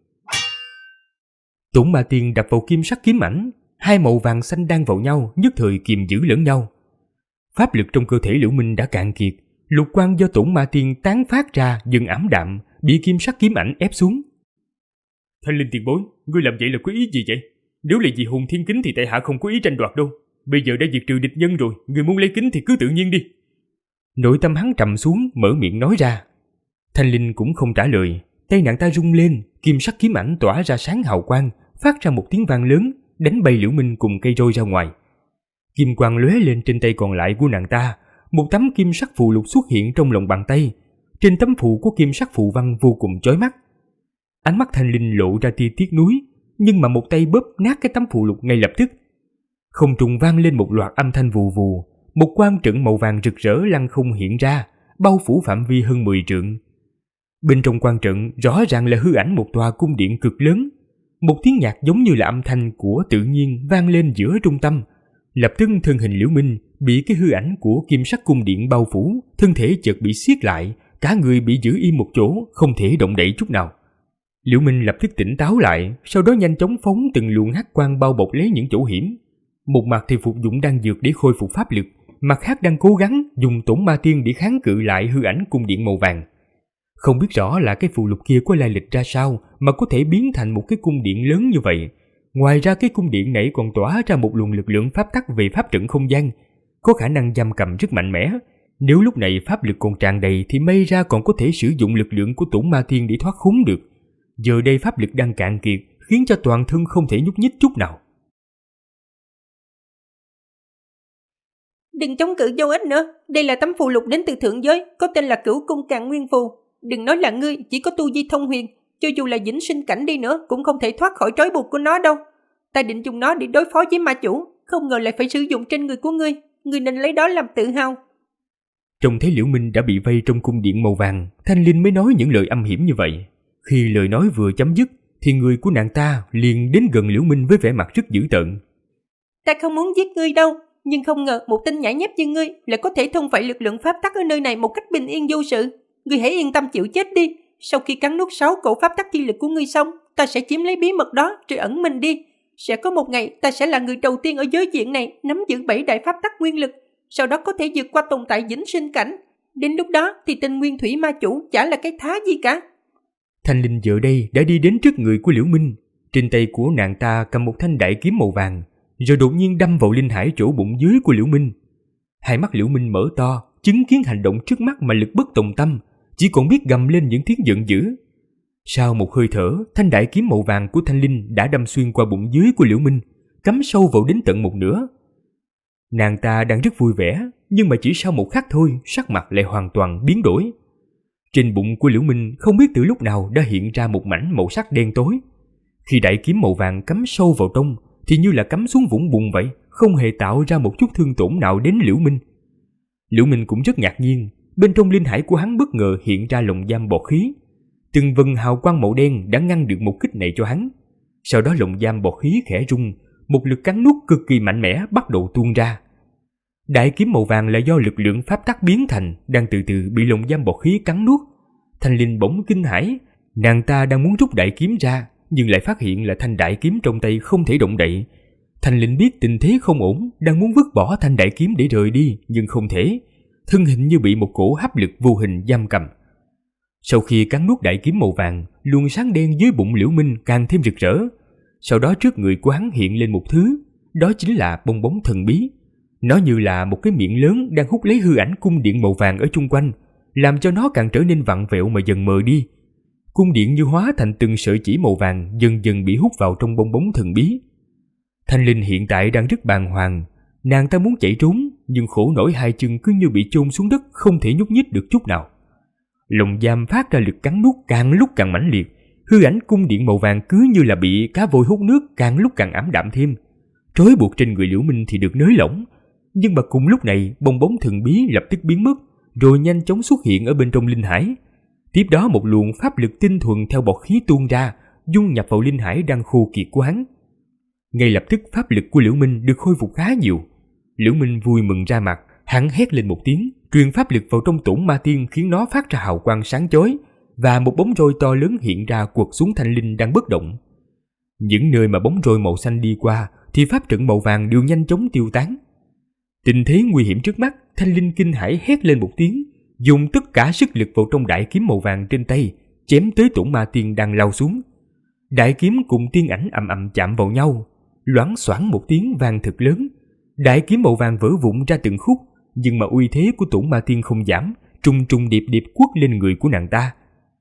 Tổn Ma Tiên đập vào kim sắc kiếm ảnh, hai màu vàng xanh đan vào nhau, nhất thời kiềm giữ lẫn nhau. Pháp lực trong cơ thể Liễu Minh đã cạn kiệt, lục quang do Tổn Ma Tiên tán phát ra dần ảm đạm, bị kim sắc kiếm ảnh ép xuống. Thanh Linh tiền bối, ngươi làm vậy là có ý gì vậy? Nếu là vì hồn thiên kính thì tại hạ không có ý tranh đoạt đâu. Bây giờ đã diệt trừ địch nhân rồi, người muốn lấy kính thì cứ tự nhiên đi. Nội tâm hắn trầm xuống, mở miệng nói ra. Thanh Linh cũng không trả lời, tay nàng ta rung lên, kim sắc kiếm ảnh tỏa ra sáng hào quang, phát ra một tiếng vang lớn, đánh bay Liễu Minh cùng cây roi ra ngoài. Kim quang lóe lên trên tay còn lại của nàng ta, một tấm kim sắc phù lục xuất hiện trong lòng bàn tay. Trên tấm phù có kim sắc phù văn vô cùng chói mắt. Ánh mắt Thanh Linh lộ ra tia tiếc nuối, nhưng mà một tay bóp nát cái tấm phù lục ngay lập tức. Không trung vang lên một loạt âm thanh vù vù, một quang trận màu vàng rực rỡ lăng không hiện ra, bao phủ phạm vi hơn 10 trượng. Bên trong quang trận rõ ràng là hư ảnh một tòa cung điện cực lớn. Một tiếng nhạc giống như là âm thanh của tự nhiên vang lên giữa trung tâm. Lập tức thân hình Liễu Minh bị cái hư ảnh của kim sắc cung điện bao phủ, thân thể chợt bị siết lại, cả người bị giữ im một chỗ, không thể động đậy chút nào. Liễu Minh lập tức tỉnh táo lại, sau đó nhanh chóng phóng từng luồng hắc quang bao bọc lấy những chỗ hiểm. Một mặt thì phục dụng đan dược để khôi phục pháp lực, mặt khác đang cố gắng dùng Tổn Ma Tiên để kháng cự lại hư ảnh cung điện màu vàng. Không biết rõ là cái phù lục kia có lai lịch ra sao mà có thể biến thành một cái cung điện lớn như vậy. Ngoài ra cái cung điện này còn tỏa ra một luồng lực lượng pháp tắc về pháp trận không gian, có khả năng giam cầm rất mạnh mẽ. Nếu lúc này pháp lực còn tràn đầy thì may ra còn có thể sử dụng lực lượng của Tổn Ma Tiên để thoát khốn được. Giờ đây pháp lực đang cạn kiệt, khiến cho toàn thân không thể nhúc nhích chút nào. Đừng chống cự vô ích nữa. Đây là tấm phù lục đến từ thượng giới, có tên là Cửu Cung Càn Nguyên Phù. Đừng nói là ngươi chỉ có tu vi thông huyền, cho dù là vĩnh sinh cảnh đi nữa cũng không thể thoát khỏi trói buộc của nó đâu. Ta định dùng nó để đối phó với ma chủ, không ngờ lại phải sử dụng trên người của ngươi. Ngươi nên lấy đó làm tự hào. Trông thấy Liễu Minh đã bị vây trong cung điện màu vàng, Thanh Linh mới nói những lời âm hiểm như vậy. Khi lời nói vừa chấm dứt thì người của nàng ta liền đến gần Liễu Minh với vẻ mặt rất dữ tợn. Ta không muốn giết ngươi đâu, nhưng không ngờ một tên nhãi nhép như ngươi lại có thể thông phệ lực lượng pháp tắc ở nơi này một cách bình yên vô sự. Ngươi hãy yên tâm chịu chết đi. Sau khi cắn nuốt 6 cổ pháp tắc chi lực của ngươi xong, ta sẽ chiếm lấy bí mật đó rồi ẩn mình đi. Sẽ có một ngày ta sẽ là người đầu tiên ở giới diện này nắm giữ 7 đại pháp tắc nguyên lực, sau đó có thể vượt qua tồn tại vĩnh sinh cảnh. Đến lúc đó thì tên nguyên thủy ma chủ chả là cái thá gì cả. Thanh Linh giờ đây đã đi đến trước người của Liễu Minh. Trên tay của nàng ta cầm một thanh đại kiếm màu vàng, rồi đột nhiên đâm vào linh hải chỗ bụng dưới của Liễu Minh. Hai mắt Liễu Minh mở to, chứng kiến hành động trước mắt mà lực bất tòng tâm, chỉ còn biết gầm lên những tiếng giận dữ. Sau một hơi thở, thanh đại kiếm màu vàng của Thanh Linh đã đâm xuyên qua bụng dưới của Liễu Minh, cắm sâu vào đến tận một nửa. Nàng ta đang rất vui vẻ, nhưng mà chỉ sau một khắc thôi, sắc mặt lại hoàn toàn biến đổi. Trên bụng của Liễu Minh không biết từ lúc nào đã hiện ra một mảnh màu sắc đen tối. Khi đại kiếm màu vàng cắm sâu vào trong thì như là cắm xuống vũng bùn vậy, không hề tạo ra một chút thương tổn nào đến Liễu Minh. Liễu Minh cũng rất ngạc nhiên, bên trong linh hải của hắn bất ngờ hiện ra lồng giam bọt khí. Từng vần hào quang màu đen đã ngăn được một kích này cho hắn. Sau đó lồng giam bọt khí khẽ rung, một lực cắn nuốt cực kỳ mạnh mẽ bắt đầu tuôn ra. Đại kiếm màu vàng là do lực lượng pháp tắc biến thành, đang từ từ bị lồng giam bọt khí cắn nuốt. Thanh Linh bỗng kinh hãi, nàng ta đang muốn rút đại kiếm ra, nhưng lại phát hiện là thanh đại kiếm trong tay không thể động đậy. Thanh Linh biết tình thế không ổn, đang muốn vứt bỏ thanh đại kiếm để rời đi, nhưng không thể. Thân hình như bị một cổ hấp lực vô hình giam cầm. Sau khi cắn nuốt đại kiếm màu vàng, luồng sáng đen dưới bụng Liễu Minh càng thêm rực rỡ. Sau đó trước người của hắn hiện lên một thứ, đó chính là bong bóng thần bí. Nó như là một cái miệng lớn đang hút lấy hư ảnh cung điện màu vàng ở chung quanh, làm cho nó càng trở nên vặn vẹo mà dần mờ đi. Cung điện như hóa thành từng sợi chỉ màu vàng dần dần bị hút vào trong bong bóng thần bí. Thanh Linh hiện tại đang rất bàng hoàng, nàng ta muốn chạy trốn, nhưng khổ nổi hai chân cứ như bị chôn xuống đất, không thể nhúc nhích được chút nào. Lồng giam phát ra lực cắn nuốt càng lúc càng mãnh liệt, hư ảnh cung điện màu vàng cứ như là bị cá vôi hút nước, càng lúc càng ảm đạm thêm. Trói buộc trên người Liễu Minh thì được nới lỏng, nhưng mà cùng lúc này bong bóng thần bí lập tức biến mất, rồi nhanh chóng xuất hiện ở bên trong linh hải. Tiếp đó một luồng pháp lực tinh thuần theo bọt khí tuôn ra, dung nhập vào linh hải đang khô kiệt của hắn. Ngay lập tức pháp lực của Liễu Minh được khôi phục khá nhiều. Liễu Minh vui mừng ra mặt, hắn hét lên một tiếng, truyền pháp lực vào trong Tổn Ma Tiên khiến nó phát ra hào quang sáng chói, và một bóng roi to lớn hiện ra quật xuống Thanh Linh đang bất động. Những nơi mà bóng roi màu xanh đi qua thì pháp trận màu vàng đều nhanh chóng tiêu tán. Tình thế nguy hiểm trước mắt, Thanh Linh kinh hãi hét lên một tiếng, dùng tất cả sức lực vào trong đại kiếm màu vàng trên tay, chém tới Tổn Ma Tiên đang lao xuống. Đại kiếm cùng tiên ảnh ầm ầm chạm vào nhau, loảng xoảng một tiếng vang thật lớn. Đại kiếm màu vàng vỡ vụn ra từng khúc, nhưng mà uy thế của Tổn Ma Tiên không giảm, trùng trùng điệp điệp quất lên người của nàng ta.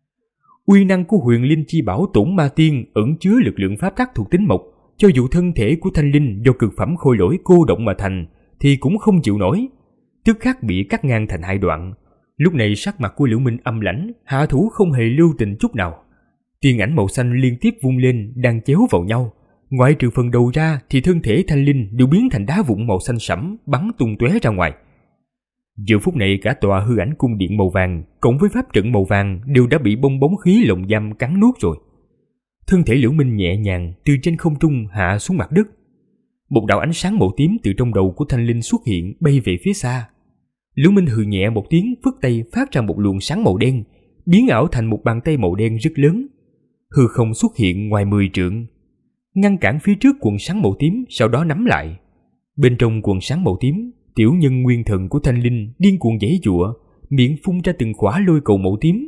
Uy năng của Huyền Linh Chi Bảo Tổn Ma Tiên ẩn chứa lực lượng pháp tắc thuộc tính mộc, cho dù thân thể của Thanh Linh do cực phẩm khôi lỗi cô động mà thành thì cũng không chịu nổi, tức khắc bị cắt ngang thành hai đoạn. Lúc này sắc mặt của Liễu Minh âm lãnh, hạ thủ không hề lưu tình chút nào. Tiên ảnh màu xanh liên tiếp vung lên đang chéo vào nhau, ngoại trừ phần đầu ra thì thân thể Thanh Linh đều biến thành đá vụn màu xanh sẫm bắn tung tóe ra ngoài. Giờ phút này cả tòa hư ảnh cung điện màu vàng cộng với pháp trận màu vàng đều đã bị bong bóng khí lồng giam cắn nuốt rồi. Thân thể Liễu Minh nhẹ nhàng từ trên không trung hạ xuống mặt đất. Một đạo ánh sáng màu tím từ trong đầu của Thanh Linh xuất hiện bay về phía xa. Liễu Minh hừ nhẹ một tiếng, phất tay phát ra một luồng sáng màu đen, biến ảo thành một bàn tay màu đen rất lớn. Hư không xuất hiện ngoài 10 trượng, ngăn cản phía trước quần sáng màu tím, sau đó nắm lại. Bên trong quần sáng màu tím, tiểu nhân nguyên thần của Thanh Linh điên cuồng giãy giụa, miệng phun ra từng khỏa lôi cầu màu tím.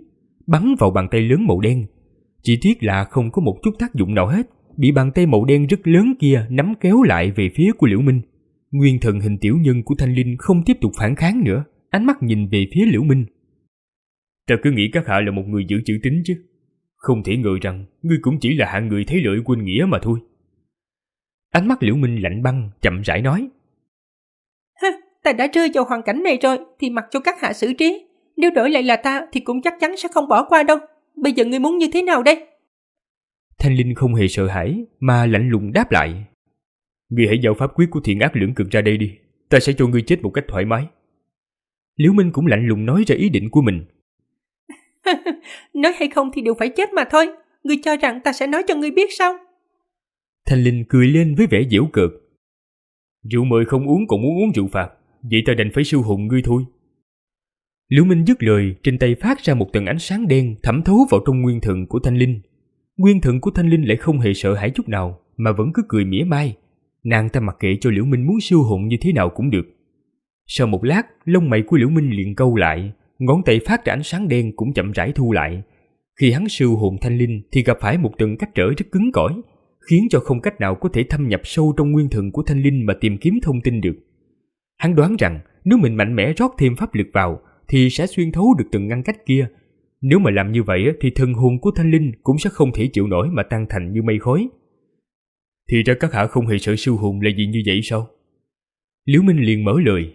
bắn vào bàn tay lớn màu đen. Chỉ tiếc là không có một chút tác dụng nào hết, bị bàn tay màu đen rất lớn kia nắm kéo lại về phía của Liễu Minh. Nguyên thần hình tiểu nhân của Thanh Linh không tiếp tục phản kháng nữa, ánh mắt nhìn về phía Liễu Minh. Ta cứ nghĩ các hạ là một người giữ chữ tín chứ, không thể ngờ rằng ngươi cũng chỉ là hạng người thấy lợi quên nghĩa mà thôi. Ánh mắt Liễu Minh lạnh băng, chậm rãi nói. Ta đã rơi vào hoàn cảnh này rồi thì mặc cho các hạ xử trí. Nếu đổi lại là ta thì cũng chắc chắn sẽ không bỏ qua đâu. Bây giờ ngươi muốn như thế nào đây? Thanh Linh không hề sợ hãi mà lạnh lùng đáp lại. Ngươi hãy giao pháp quyết của thiện ác lưỡng cực ra đây đi, ta sẽ cho ngươi chết một cách thoải mái. Liễu Minh cũng lạnh lùng nói ra ý định của mình. Nói hay không thì đều phải chết mà thôi. Ngươi cho rằng ta sẽ nói cho ngươi biết sao? Thanh Linh cười lên với vẻ giễu cợt. Rượu mời không uống còn muốn uống rượu phạt, vậy ta đành phải siêu hồn ngươi thôi. Liễu Minh dứt lời, trên tay phát ra một tầng ánh sáng đen thẩm thấu vào trong nguyên thần của Thanh Linh. Nguyên thần của Thanh Linh lại không hề sợ hãi chút nào, mà vẫn cứ cười mỉa mai. Nàng ta mặc kệ cho Liễu Minh muốn siêu hồn như thế nào cũng được. Sau một lát, lông mày của Liễu Minh liền cau lại, ngón tay phát ra ánh sáng đen cũng chậm rãi thu lại. Khi hắn siêu hồn Thanh Linh thì gặp phải một tầng cách trở rất cứng cỏi, khiến cho không cách nào có thể thâm nhập sâu trong nguyên thần của Thanh Linh mà tìm kiếm thông tin được. Hắn đoán rằng nếu mình mạnh mẽ rót thêm pháp lực vào thì sẽ xuyên thấu được từng ngăn cách kia. Nếu mà làm như vậy thì thần hồn của Thanh Linh cũng sẽ không thể chịu nổi mà tan thành như mây khói. Thì ra các hạ không hề sợ siêu hồn là gì như vậy sao? Liễu Minh liền mở lời.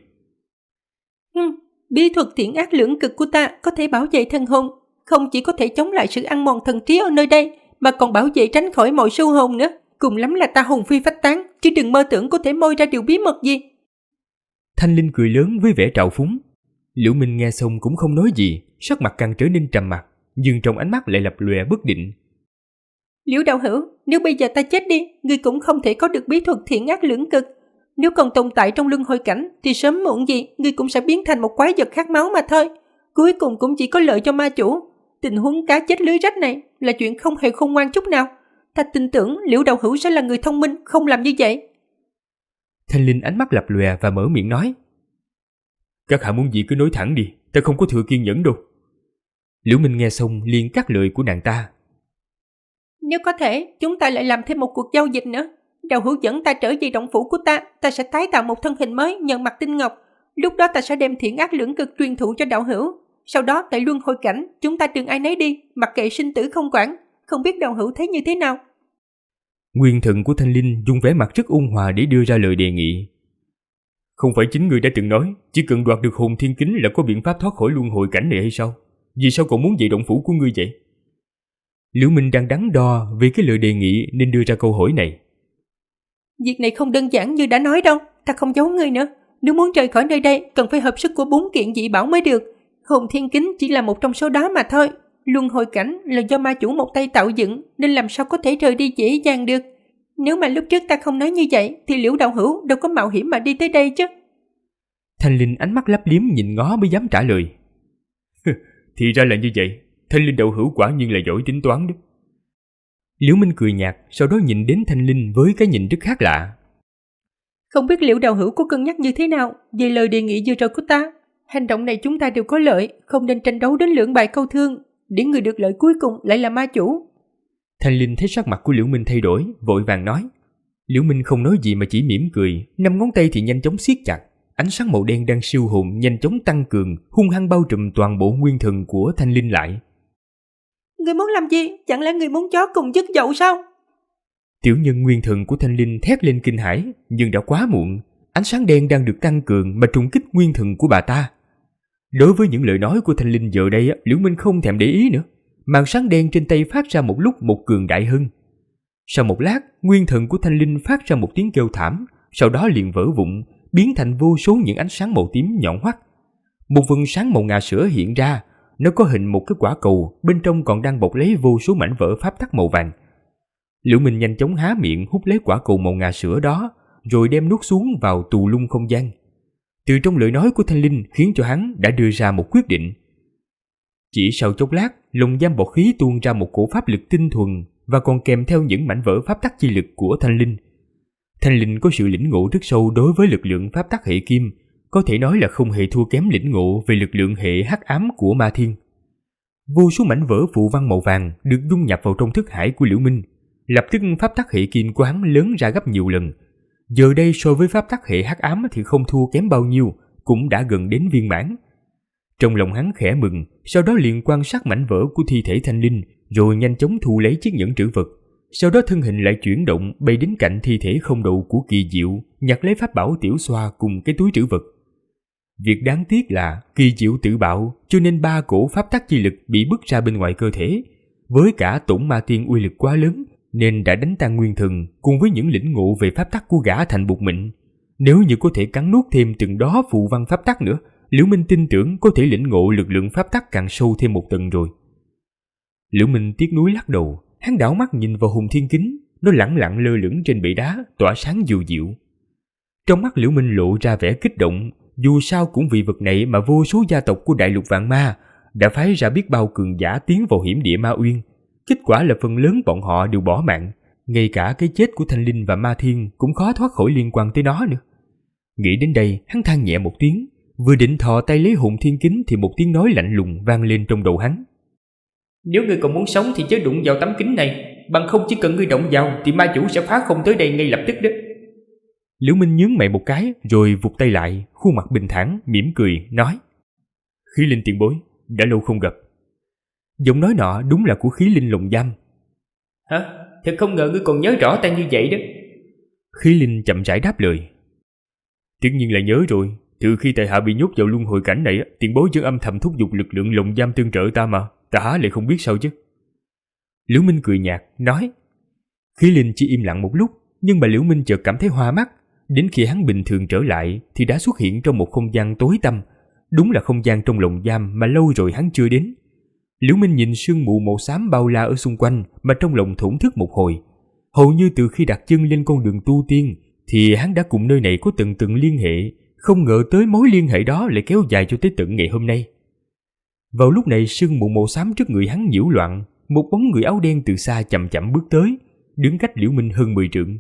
Bí thuật thiện ác lưỡng cực của ta có thể bảo vệ thần hồn, không chỉ có thể chống lại sự ăn mòn thần trí ở nơi đây, mà còn bảo vệ tránh khỏi mọi siêu hồn nữa. Cùng lắm là ta hồn phi phách tán, chứ đừng mơ tưởng có thể moi ra điều bí mật gì. Thanh Linh cười lớn với vẻ trào phúng. Liễu Minh nghe xong cũng không nói gì, sắc mặt càng trở nên trầm mặc, nhưng trong ánh mắt lại lập lòe bất định. Liễu đạo hữu, nếu bây giờ ta chết đi, ngươi cũng không thể có được bí thuật thiện ác lưỡng cực. Nếu còn tồn tại trong luân hồi cảnh thì sớm muộn gì ngươi cũng sẽ biến thành một quái vật khát máu mà thôi. Cuối cùng cũng chỉ có lợi cho ma chủ. Tình huống cá chết lưới rách này là chuyện không hề khôn ngoan chút nào. Ta tin tưởng Liễu đạo hữu sẽ là người thông minh, không làm như vậy. Thanh Linh ánh mắt lập lòe và mở miệng nói. Các hạ muốn gì cứ nói thẳng đi, ta không có thừa kiên nhẫn đâu. Liễu Minh nghe xong liền cắt lời của nàng ta. Nếu có thể, chúng ta lại làm thêm một cuộc giao dịch nữa. Đạo hữu dẫn ta trở về động phủ của ta sẽ tái tạo một thân hình mới nhận mặt tinh ngọc. Lúc đó ta sẽ đem thiện ác lưỡng cực truyền thụ cho đạo hữu. Sau đó tại luân hồi cảnh, chúng ta đường ai nấy đi, mặc kệ sinh tử không quản. Không biết đạo hữu thấy như thế nào? Nguyên thần của Thanh Linh dùng vẻ mặt rất ôn hòa để đưa ra lời đề nghị. Không phải chính ngươi đã từng nói, chỉ cần đoạt được hồn thiên kính là có biện pháp thoát khỏi luân hồi cảnh này hay sao? Vì sao còn muốn về động phủ của ngươi vậy? Liễu Minh đang đắn đo vì cái lời đề nghị nên đưa ra câu hỏi này. Việc này không đơn giản như đã nói đâu, ta không giấu ngươi nữa. Nếu muốn rời khỏi nơi đây, cần phải hợp sức của 4 kiện dị bảo mới được. Hồn thiên kính chỉ là một trong số đó mà thôi. Luân hồi cảnh là do ma chủ một tay tạo dựng, nên làm sao có thể rời đi dễ dàng được. Nếu mà lúc trước ta không nói như vậy, thì Liễu đạo hữu đâu có mạo hiểm mà đi tới đây chứ. Thanh Linh ánh mắt lấp liếm nhìn ngó mới dám trả lời. Thì ra là như vậy, Thanh Linh đạo hữu quả nhiên là giỏi tính toán đó. Liễu Minh cười nhạt, sau đó nhìn đến Thanh Linh với cái nhìn rất khác lạ. Không biết Liễu đạo hữu có cân nhắc như thế nào về lời đề nghị vừa rồi của ta? Hành động này chúng ta đều có lợi, không nên tranh đấu đến lưỡng bại câu thương, để người được lợi cuối cùng lại là ma chủ. Thanh Linh thấy sắc mặt của Liễu Minh thay đổi, vội vàng nói. Liễu Minh không nói gì mà chỉ mỉm cười, 5 ngón tay thì nhanh chóng siết chặt. Ánh sáng màu đen đang siêu hồn nhanh chóng tăng cường, hung hăng bao trùm toàn bộ nguyên thần của Thanh Linh lại. Người muốn làm gì? Chẳng lẽ người muốn chó cùng dứt dậu sao? Tiểu nhân nguyên thần của Thanh Linh thét lên kinh hãi, nhưng đã quá muộn. Ánh sáng đen đang được tăng cường mà trùng kích nguyên thần của bà ta. Đối với những lời nói của Thanh Linh giờ đây, Liễu Minh không thèm để ý nữa. Màn sáng đen trên tay phát ra một lúc một cường đại hơn. Sau một lát, nguyên thần của Thanh Linh phát ra một tiếng kêu thảm, sau đó liền vỡ vụn, biến thành vô số những ánh sáng màu tím nhọn hoắt. Một vầng sáng màu ngà sữa hiện ra, nó có hình một cái quả cầu, bên trong còn đang bọc lấy vô số mảnh vỡ pháp tắc màu vàng. Liễu Minh nhanh chóng há miệng hút lấy quả cầu màu ngà sữa đó, rồi đem nuốt xuống vào tù lung không gian. Từ trong lời nói của Thanh Linh khiến cho hắn đã đưa ra một quyết định. Chỉ sau chốc lát, lồng giam bọt khí tuôn ra một cổ pháp lực tinh thuần và còn kèm theo những mảnh vỡ pháp tắc chi lực của Thanh Linh. Thanh Linh có sự lĩnh ngộ rất sâu đối với lực lượng pháp tắc hệ kim, có thể nói là không hề thua kém lĩnh ngộ về lực lượng hệ hắc ám của Ma Thiên. Vô số mảnh vỡ phù văn màu vàng được dung nhập vào trong thức hải của Liễu Minh. Lập tức pháp tắc hệ kim của hắn lớn ra gấp nhiều lần. Giờ đây so với pháp tắc hệ hắc ám thì không thua kém bao nhiêu, cũng đã gần đến viên mãn. Trong lòng hắn khẽ mừng, sau đó liền quan sát mảnh vỡ của thi thể Thanh Linh, rồi nhanh chóng thu lấy chiếc nhẫn trữ vật. Sau đó thân hình lại chuyển động bay đến cạnh thi thể không đầu của Kỳ Diệu, nhặt lấy pháp bảo tiểu xoa cùng cái túi trữ vật. Việc đáng tiếc là Kỳ Diệu tự bạo, cho nên 3 cổ pháp tắc chi lực bị bứt ra bên ngoài cơ thể. Với cả tổn ma tiên uy lực quá lớn, nên đã đánh tan nguyên thần cùng với những lĩnh ngộ về pháp tắc của gã thành bột mịn. Nếu như có thể cắn nuốt thêm từng đó phù văn pháp tắc nữa, Liễu Minh tin tưởng có thể lĩnh ngộ lực lượng pháp tắc càng sâu thêm một tầng rồi. Liễu Minh tiếc nuối lắc đầu, hắn đảo mắt nhìn vào hùng thiên kính, nó lẳng lặng lơ lửng trên bệ đá, tỏa sáng dịu dịu. Trong mắt Liễu Minh lộ ra vẻ kích động, dù sao cũng vì vật này mà vô số gia tộc của đại lục vạn ma đã phái ra biết bao cường giả tiến vào hiểm địa Ma Uyên. Kết quả là phần lớn bọn họ đều bỏ mạng, ngay cả cái chết của Thanh Linh và Ma Thiên cũng khó thoát khỏi liên quan tới nó nữa. Nghĩ đến đây, hắn than nhẹ một tiếng, vừa định thò tay lấy hồn thiên kính thì một tiếng nói lạnh lùng vang lên trong đầu hắn. Nếu ngươi còn muốn sống thì chớ đụng vào tấm kính này, bằng không chỉ cần ngươi động vào thì ma chủ sẽ phá không tới đây ngay lập tức đó. Liễu Minh nhướng mày một cái rồi vụt tay lại, khuôn mặt bình thản mỉm cười nói: Khí linh tiền bối, đã lâu không gặp. Giọng nói nọ đúng là của khí linh lồng giam. Hả? Thật không ngờ ngươi còn nhớ rõ ta như vậy đó. Khí linh chậm rãi đáp lời: Tất nhiên là nhớ rồi. Từ khi tại hạ bị nhốt vào luân hồi cảnh này, tiền bối vẫn âm thầm thúc giục lực lượng lồng giam tương trợ ta mà, ta há lại không biết sao chứ. Liễu Minh cười nhạt nói. Khí linh chỉ im lặng một lúc, nhưng mà Liễu Minh chợt cảm thấy hoa mắt. Đến khi hắn bình thường trở lại thì đã xuất hiện trong một không gian tối tăm. Đúng là không gian trong lồng giam mà lâu rồi hắn chưa đến. Liễu Minh nhìn sương mù màu xám bao la ở xung quanh mà trong lòng thổn thức một hồi. Hầu như từ khi đặt chân lên con đường tu tiên thì hắn đã cùng nơi này có từng liên hệ, không ngờ tới mối liên hệ đó lại kéo dài cho tới tận ngày hôm nay. Vào lúc này sương mù màu xám trước người hắn nhiễu loạn, một bóng người áo đen từ xa chậm chậm bước tới, đứng cách Liễu Minh hơn 10 trượng.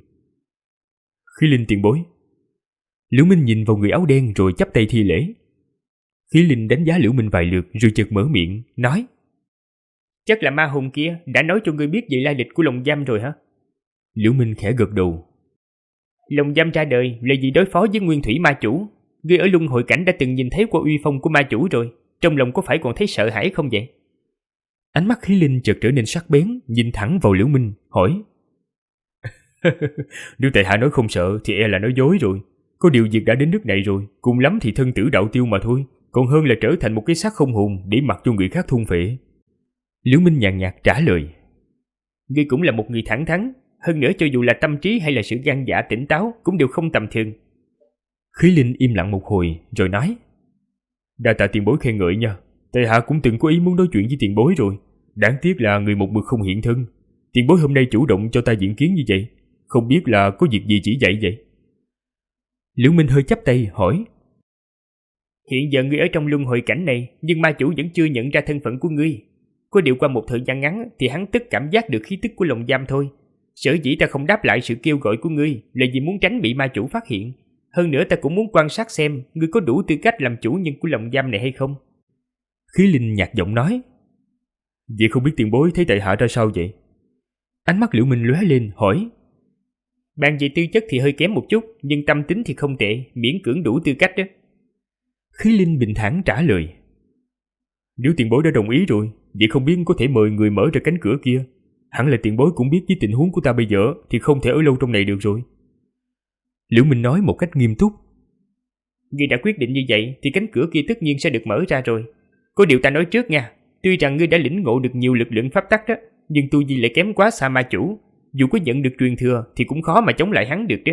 Khí linh tiền bối. Liễu Minh nhìn vào người áo đen rồi chắp tay thi lễ. Khí linh đánh giá Liễu Minh vài lượt rồi chợt mở miệng nói: Chắc là ma hồn kia đã nói cho ngươi biết về lai lịch của lồng giam rồi hả? Liễu Minh khẽ gật đầu. Lồng giam ra đời là vì đối phó với nguyên thủy ma chủ. Ngươi ở luân hồi cảnh đã từng nhìn thấy qua uy phong của ma chủ rồi, trong lòng có phải còn thấy sợ hãi không vậy? Ánh mắt khí linh chợt trở nên sắc bén, nhìn thẳng vào Liễu Minh, hỏi: Nếu tại hạ nói không sợ thì e là nói dối rồi. Có điều việc đã đến nước này rồi, cùng lắm thì thân tử đạo tiêu mà thôi, còn hơn là trở thành một cái xác không hồn để mặc cho người khác thôn phệ. Liễu Minh nhàn nhạt trả lời: Ngươi cũng là một người thẳng thắn, hơn nữa cho dù là tâm trí hay là sự gan dạ tỉnh táo cũng đều không tầm thường. Khí linh im lặng một hồi rồi nói: Đa tạ tiền bối khen ngợi nha, tại hạ cũng từng có ý muốn nói chuyện với tiền bối rồi, đáng tiếc là người một mực không hiện thân. Tiền bối hôm nay chủ động cho ta diễn kiến như vậy, không biết là có việc gì chỉ dạy vậy? Liễu Minh hơi chắp tay hỏi: Hiện giờ ngươi ở trong luân hồi cảnh này, nhưng ma chủ vẫn chưa nhận ra thân phận của ngươi. Có điều qua một thời gian ngắn thì hắn tức cảm giác được khí tức của lồng giam thôi. Sở dĩ ta không đáp lại sự kêu gọi của ngươi là vì muốn tránh bị ma chủ phát hiện. Hơn nữa ta cũng muốn quan sát xem ngươi có đủ tư cách làm chủ nhân của lồng giam này hay không. Khí linh nhạt giọng nói: Vậy không biết tiền bối thấy tại hạ ra sao vậy? Ánh mắt Liễu Minh lóe lên hỏi: Bàn về tư chất thì hơi kém một chút, nhưng tâm tính thì không tệ, miễn cưỡng đủ tư cách đó. Khí linh bình thản trả lời: Nếu tiền bối đã đồng ý rồi, vậy không biết có thể mời người mở ra cánh cửa kia. Hẳn là tiền bối cũng biết với tình huống của ta bây giờ thì không thể ở lâu trong này được rồi. Liễu Minh nói một cách nghiêm túc: Ngươi đã quyết định như vậy thì cánh cửa kia tất nhiên sẽ được mở ra rồi. Có điều ta nói trước nha, tuy rằng ngươi đã lĩnh ngộ được nhiều lực lượng pháp tắc đó, nhưng tu vi lại kém quá xa ma chủ. Dù có nhận được truyền thừa thì cũng khó mà chống lại hắn được đó.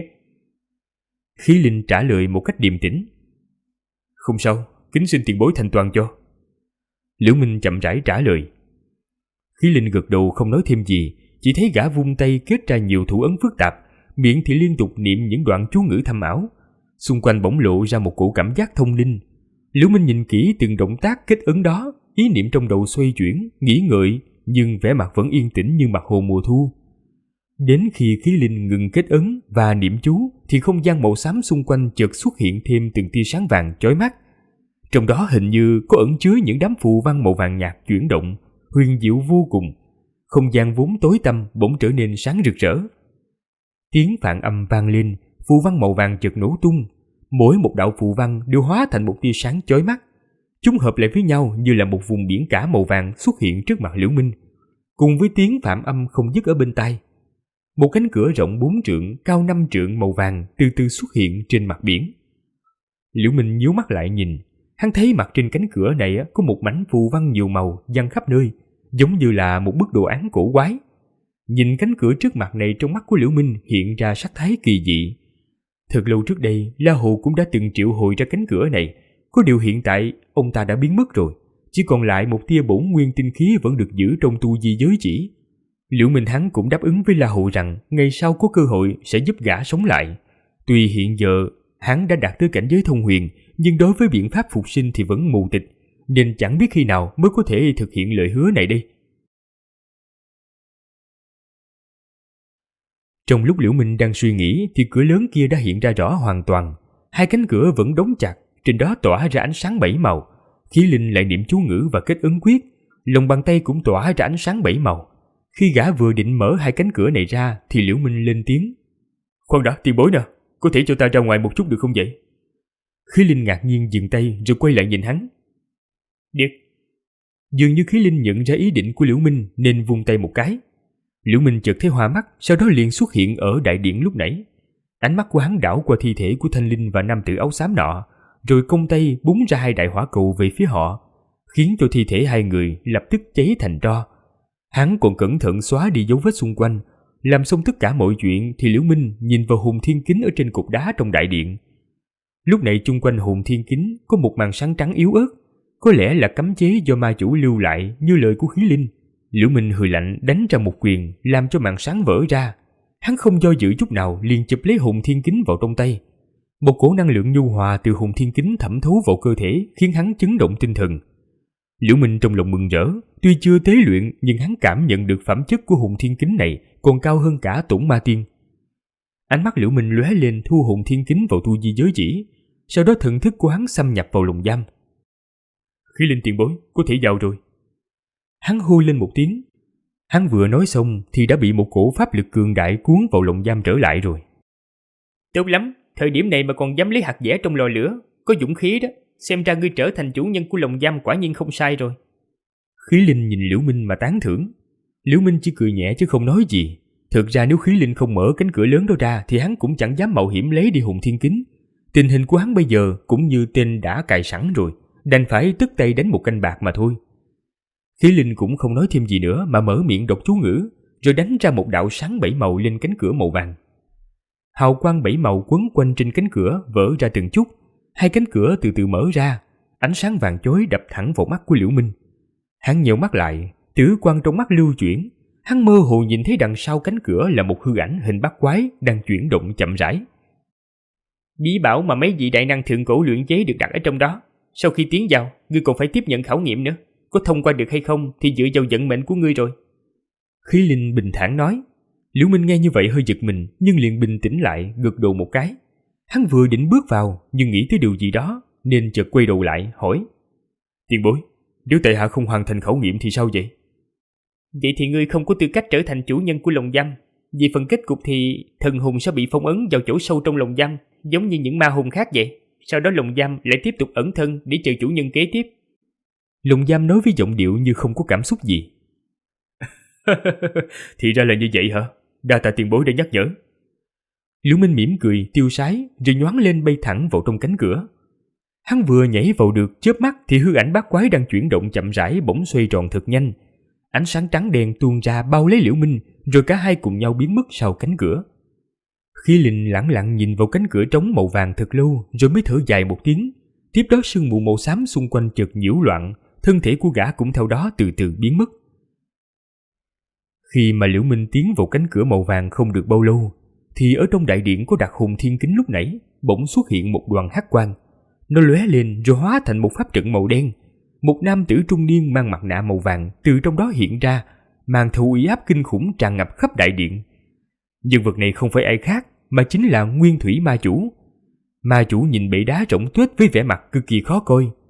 Khí linh trả lời một cách điềm tĩnh: Không sao, kính xin tiền bối thành toàn cho. Liễu Minh chậm rãi trả lời. Khí linh gật đầu không nói thêm gì, chỉ thấy gã vung tay kết ra nhiều thủ ấn phức tạp, miệng thì liên tục niệm những đoạn chú ngữ thâm ảo. Xung quanh bỗng lộ ra một cổ cảm giác thông linh. Liễu Minh nhìn kỹ từng động tác kết ấn đó, ý niệm trong đầu xoay chuyển, nghĩ ngợi, nhưng vẻ mặt vẫn yên tĩnh như mặt hồ mùa thu. Đến khi khí linh ngừng kết ấn và niệm chú thì không gian màu xám xung quanh chợt xuất hiện thêm từng tia sáng vàng chói mắt. Trong đó hình như có ẩn chứa những đám phù văn màu vàng nhạt chuyển động, huyền diệu vô cùng. Không gian vốn tối tăm bỗng trở nên sáng rực rỡ. Tiếng phạn âm vang lên, phù văn màu vàng chợt nổ tung. Mỗi một đạo phù văn đều hóa thành một tia sáng chói mắt. Chúng hợp lại với nhau như là một vùng biển cả màu vàng xuất hiện trước mặt Liễu Minh, cùng với tiếng phạn âm không dứt ở bên tai. Một cánh cửa rộng 4 trượng, cao 5 trượng màu vàng từ từ xuất hiện trên mặt biển. Liễu Minh nhíu mắt lại nhìn, hắn thấy mặt trên cánh cửa này có một mảnh phù văn nhiều màu dang khắp nơi, giống như là một bức đồ án cổ quái. Nhìn cánh cửa trước mặt này, trong mắt của Liễu Minh hiện ra sắc thái kỳ dị. Thật lâu trước đây, La Hồ cũng đã từng triệu hồi ra cánh cửa này, có điều hiện tại ông ta đã biến mất rồi, chỉ còn lại một tia bổn nguyên tinh khí vẫn được giữ trong tu di giới chỉ. Liễu Minh hắn cũng đáp ứng với La Hồ rằng ngày sau có cơ hội sẽ giúp gã sống lại. Tuy hiện giờ hắn đã đạt tới cảnh giới thông huyền, nhưng đối với biện pháp phục sinh thì vẫn mù tịch, nên chẳng biết khi nào mới có thể thực hiện lời hứa này đây. Trong lúc Liễu Minh đang suy nghĩ thì cửa lớn kia đã hiện ra rõ hoàn toàn. Hai cánh cửa vẫn đóng chặt, trên đó tỏa ra ánh sáng 7 màu. Khí linh lại niệm chú ngữ và kết ấn quyết, lòng bàn tay cũng tỏa ra ánh sáng 7 màu. Khi gã vừa định mở hai cánh cửa này ra thì Liễu Minh lên tiếng: "Khoan đã, tiền bối nè, có thể cho ta ra ngoài một chút được không vậy?" Khí linh ngạc nhiên dừng tay rồi quay lại nhìn hắn. "Được." Dường như khí linh nhận ra ý định của Liễu Minh nên vung tay một cái. Liễu Minh chợt thấy hoa mắt, sau đó liền xuất hiện ở đại điện lúc nãy. Ánh mắt của hắn đảo qua thi thể của thanh linh và nam tử áo xám nọ, rồi cong tay búng ra hai đại hỏa cầu về phía họ, khiến cho thi thể hai người lập tức cháy thành tro. Hắn còn cẩn thận xóa đi dấu vết xung quanh. Làm xong tất cả mọi chuyện thì Liễu Minh nhìn vào hồn thiên kính ở trên cột đá trong đại điện. Lúc này chung quanh hồn thiên kính có một màn sáng trắng yếu ớt, có lẽ là cấm chế do ma chủ lưu lại như lời của khí linh. Liễu Minh hừ lạnh đánh ra một quyền làm cho màn sáng vỡ ra. Hắn không do dự chút nào liền chụp lấy hồn thiên kính vào trong tay. Một cổ năng lượng nhu hòa từ hồn thiên kính thẩm thấu vào cơ thể khiến hắn chấn động tinh thần. Liễu Minh trong lòng mừng rỡ, tuy chưa tế luyện nhưng hắn cảm nhận được phẩm chất của hồn thiên kính này còn cao hơn cả Tổn Ma Tiên. Ánh mắt Liễu Minh lóe lên thu hồn thiên kính vào tu di giới chỉ, sau đó thần thức của hắn xâm nhập vào lồng giam. "Khí linh tiền bối, có thể vào rồi." Hắn hô lên một tiếng. Hắn vừa nói xong thì đã bị một cổ pháp lực cường đại cuốn vào lồng giam trở lại rồi. "Tốt lắm, thời điểm này mà còn dám lấy hạt dẻ trong lò lửa, có dũng khí đó. Xem ra ngươi trở thành chủ nhân của lồng giam quả nhiên không sai rồi." Khí linh nhìn Liễu Minh mà tán thưởng. Liễu Minh chỉ cười nhẹ chứ không nói gì. Thực ra nếu khí linh không mở cánh cửa lớn đó ra thì hắn cũng chẳng dám mạo hiểm lấy đi hồn thiên kính. Tình hình của hắn bây giờ cũng như tên đã cài sẵn rồi, đành phải tức tay đánh một canh bạc mà thôi. Khí linh cũng không nói thêm gì nữa mà mở miệng đọc chú ngữ, rồi đánh ra một đạo sáng 7 màu lên cánh cửa màu vàng. Hào quang 7 màu quấn quanh trên cánh cửa vỡ ra từng chút, hai cánh cửa từ từ mở ra, ánh sáng vàng chói đập thẳng vào mắt của Liễu Minh. Hắn nheo mắt lại, tử quang trong mắt lưu chuyển, hắn mơ hồ nhìn thấy đằng sau cánh cửa là một hư ảnh hình bát quái đang chuyển động chậm rãi. "Bí bảo mà mấy vị đại năng thượng cổ luyện chế được đặt ở trong đó. Sau khi tiến vào, ngươi còn phải tiếp nhận khảo nghiệm nữa. Có thông qua được hay không thì dựa vào vận mệnh của ngươi rồi." Khí linh bình thản nói. Liễu Minh nghe như vậy hơi giật mình nhưng liền bình tĩnh lại, gật đầu một cái. Hắn vừa định bước vào nhưng nghĩ tới điều gì đó nên chợt quay đầu lại hỏi: "Tiền bối, nếu tại hạ không hoàn thành khảo nghiệm thì sao vậy?" "Vậy thì ngươi không có tư cách trở thành chủ nhân của lồng giam. Vì phần kết cục thì thần hồn sẽ bị phong ấn vào chỗ sâu trong lồng giam, giống như những ma hồn khác vậy. Sau đó lồng giam lại tiếp tục ẩn thân để chờ chủ nhân kế tiếp." Lồng giam nói với giọng điệu như không có cảm xúc gì. "Thì ra là như vậy hả? Đa tạ tiền bối đã nhắc nhở." Liễu Minh mỉm cười tiêu sái rồi nhoáng lên bay thẳng vào trong cánh cửa. Hắn vừa nhảy vào được chớp mắt thì hư ảnh bát quái đang chuyển động chậm rãi bỗng xoay tròn thật nhanh. Ánh sáng trắng đen tuôn ra bao lấy Liễu Minh, rồi cả hai cùng nhau biến mất sau cánh cửa. Khí linh lẳng lặng nhìn vào cánh cửa trống màu vàng thật lâu rồi mới thở dài một tiếng. Tiếp đó sương mù màu xám xung quanh chợt nhiễu loạn, thân thể của gã cũng theo đó từ từ biến mất. Khi mà Liễu Minh tiến vào cánh cửa màu vàng không được bao lâu, thì ở trong đại điện có đặt hồn thiên kính lúc nãy bỗng xuất hiện một đoàn hắc quang. Nó lóe lên rồi hóa thành một pháp trận màu đen. Một nam tử trung niên mang mặt nạ màu vàng từ trong đó hiện ra, mang theo uy áp kinh khủng tràn ngập khắp đại điện. Nhân vật này không phải ai khác mà chính là Nguyên Thủy Ma Chủ. Ma Chủ nhìn bệ đá rỗng tuếch với vẻ mặt cực kỳ khó coi.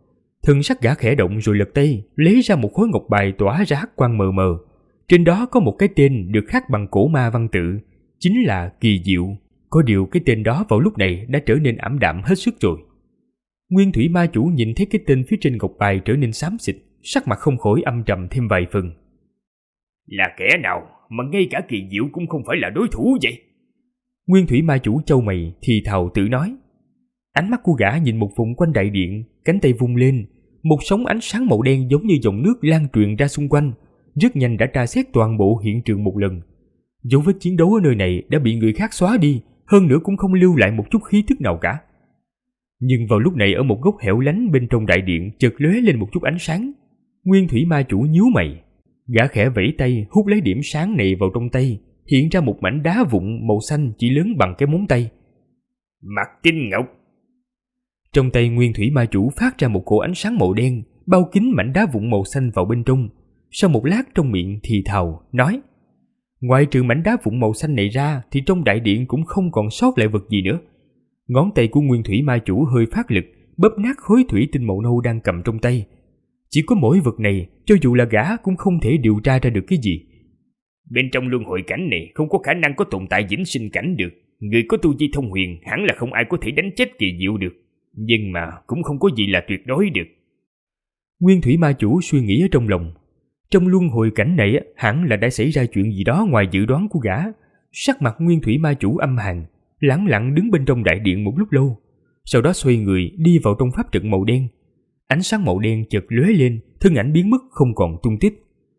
Thân sắc gã khẽ động rồi lật tay, lấy ra một khối ngọc bài tỏa ra hắc quang mờ mờ. Trên đó có một cái tên được khắc bằng cổ ma văn tự, chính là Kỳ Diệu. Có điều cái tên đó vào lúc này đã trở nên ảm đạm hết sức rồi. Nguyên thủy ma chủ nhìn thấy cái tên phía trên ngọc bài trở nên xám xịt, sắc mặt không khỏi âm trầm thêm vài phần. Là kẻ nào mà ngay cả Kỳ Diệu cũng không phải là đối thủ vậy? Nguyên thủy ma chủ chau mày thì thào tự nói. Ánh mắt của gã nhìn một vùng quanh đại điện, cánh tay vung lên, một sóng ánh sáng màu đen giống như dòng nước lan truyền ra xung quanh, rất nhanh đã tra xét toàn bộ hiện trường một lần. Dấu vết chiến đấu ở nơi này đã bị người khác xóa đi, hơn nữa cũng không lưu lại một chút khí tức nào cả. Nhưng vào lúc này ở một góc hẻo lánh bên trong đại điện chợt lóe lên một chút ánh sáng. Nguyên thủy ma chủ nhíu mày, gã khẽ vẫy tay hút lấy điểm sáng này vào trong tay, hiện ra một mảnh đá vụn màu xanh chỉ lớn bằng cái móng tay. Mặt Tinh Ngọc. Trong tay Nguyên thủy ma chủ phát ra một cổ ánh sáng màu đen, bao kín mảnh đá vụn màu xanh vào bên trong. Sau một lát trong miệng thì thào nói: Ngoài trừ mảnh đá vụn màu xanh này ra thì trong đại điện cũng không còn sót lại vật gì nữa. Ngón tay của Nguyên thủy ma chủ hơi phát lực, bóp nát khối thủy tinh màu nâu đang cầm trong tay. Chỉ có mỗi vật này, cho dù là gã cũng không thể điều tra ra được cái gì. Bên trong luân hồi cảnh này không có khả năng có tồn tại vĩnh sinh cảnh được. Người có tu vi thông huyền hẳn là không ai có thể đánh chết Kỳ Diệu được. Nhưng mà cũng không có gì là tuyệt đối được. Nguyên thủy ma chủ suy nghĩ ở trong lòng. Trong luân hồi cảnh này hẳn là đã xảy ra chuyện gì đó ngoài dự đoán của gã. Sắc mặt Nguyên thủy ma chủ âm hàn, lẳng lặng đứng bên trong đại điện một lúc lâu. Sau đó xoay người đi vào trong pháp trận màu đen. Ánh sáng màu đen chợt lóe lên, thân ảnh biến mất không còn tung tích.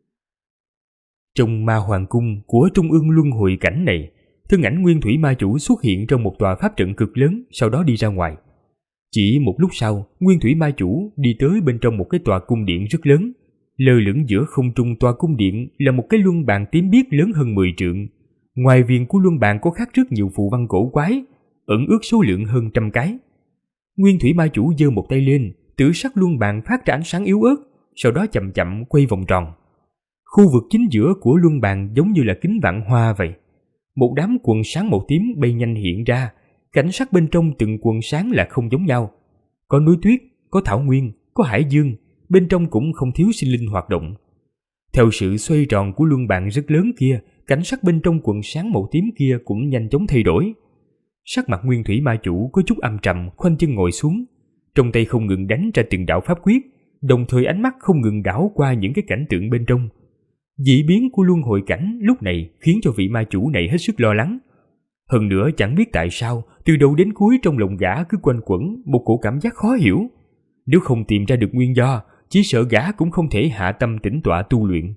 Trong ma hoàng cung của trung ương luân hồi cảnh này, thân ảnh Nguyên thủy ma chủ xuất hiện trong một tòa pháp trận cực lớn, sau đó đi ra ngoài. Chỉ một lúc sau, Nguyên thủy ma chủ đi tới bên trong một cái tòa cung điện rất lớn. Lơ lửng giữa không trung tòa cung điện là một cái luân bàn tím biếc lớn hơn 10 trượng. Ngoài viền của luân bàn có khắc rất nhiều phù văn cổ quái, ẩn ước số lượng hơn 100 cái. Nguyên thủy ma chủ giơ một tay lên, tử sắc luân bàn phát ra ánh sáng yếu ớt, sau đó chậm chậm quay vòng tròn. Khu vực chính giữa của luân bàn giống như là kính vạn hoa vậy. Một đám quần sáng màu tím bay nhanh hiện ra, cảnh sắc bên trong từng quần sáng là không giống nhau. Có núi tuyết, có thảo nguyên, có hải dương, bên trong cũng không thiếu sinh linh hoạt động. Theo sự xoay tròn của luân bàn rất lớn kia, cảnh sắc bên trong quần sáng màu tím kia cũng nhanh chóng thay đổi. Sắc mặt Nguyên thủy ma chủ có chút âm trầm, khoanh chân ngồi xuống, trong tay không ngừng đánh ra từng đạo pháp quyết, đồng thời ánh mắt không ngừng đảo qua những cái cảnh tượng bên trong. Dị biến của luân hồi cảnh lúc này khiến cho vị ma chủ này hết sức lo lắng. Hơn nữa chẳng biết tại sao, từ đầu đến cuối trong lòng gã cứ quanh quẩn một cổ cảm giác khó hiểu. Nếu không tìm ra được nguyên do, chỉ sợ gã cũng không thể hạ tâm tĩnh tọa tu luyện.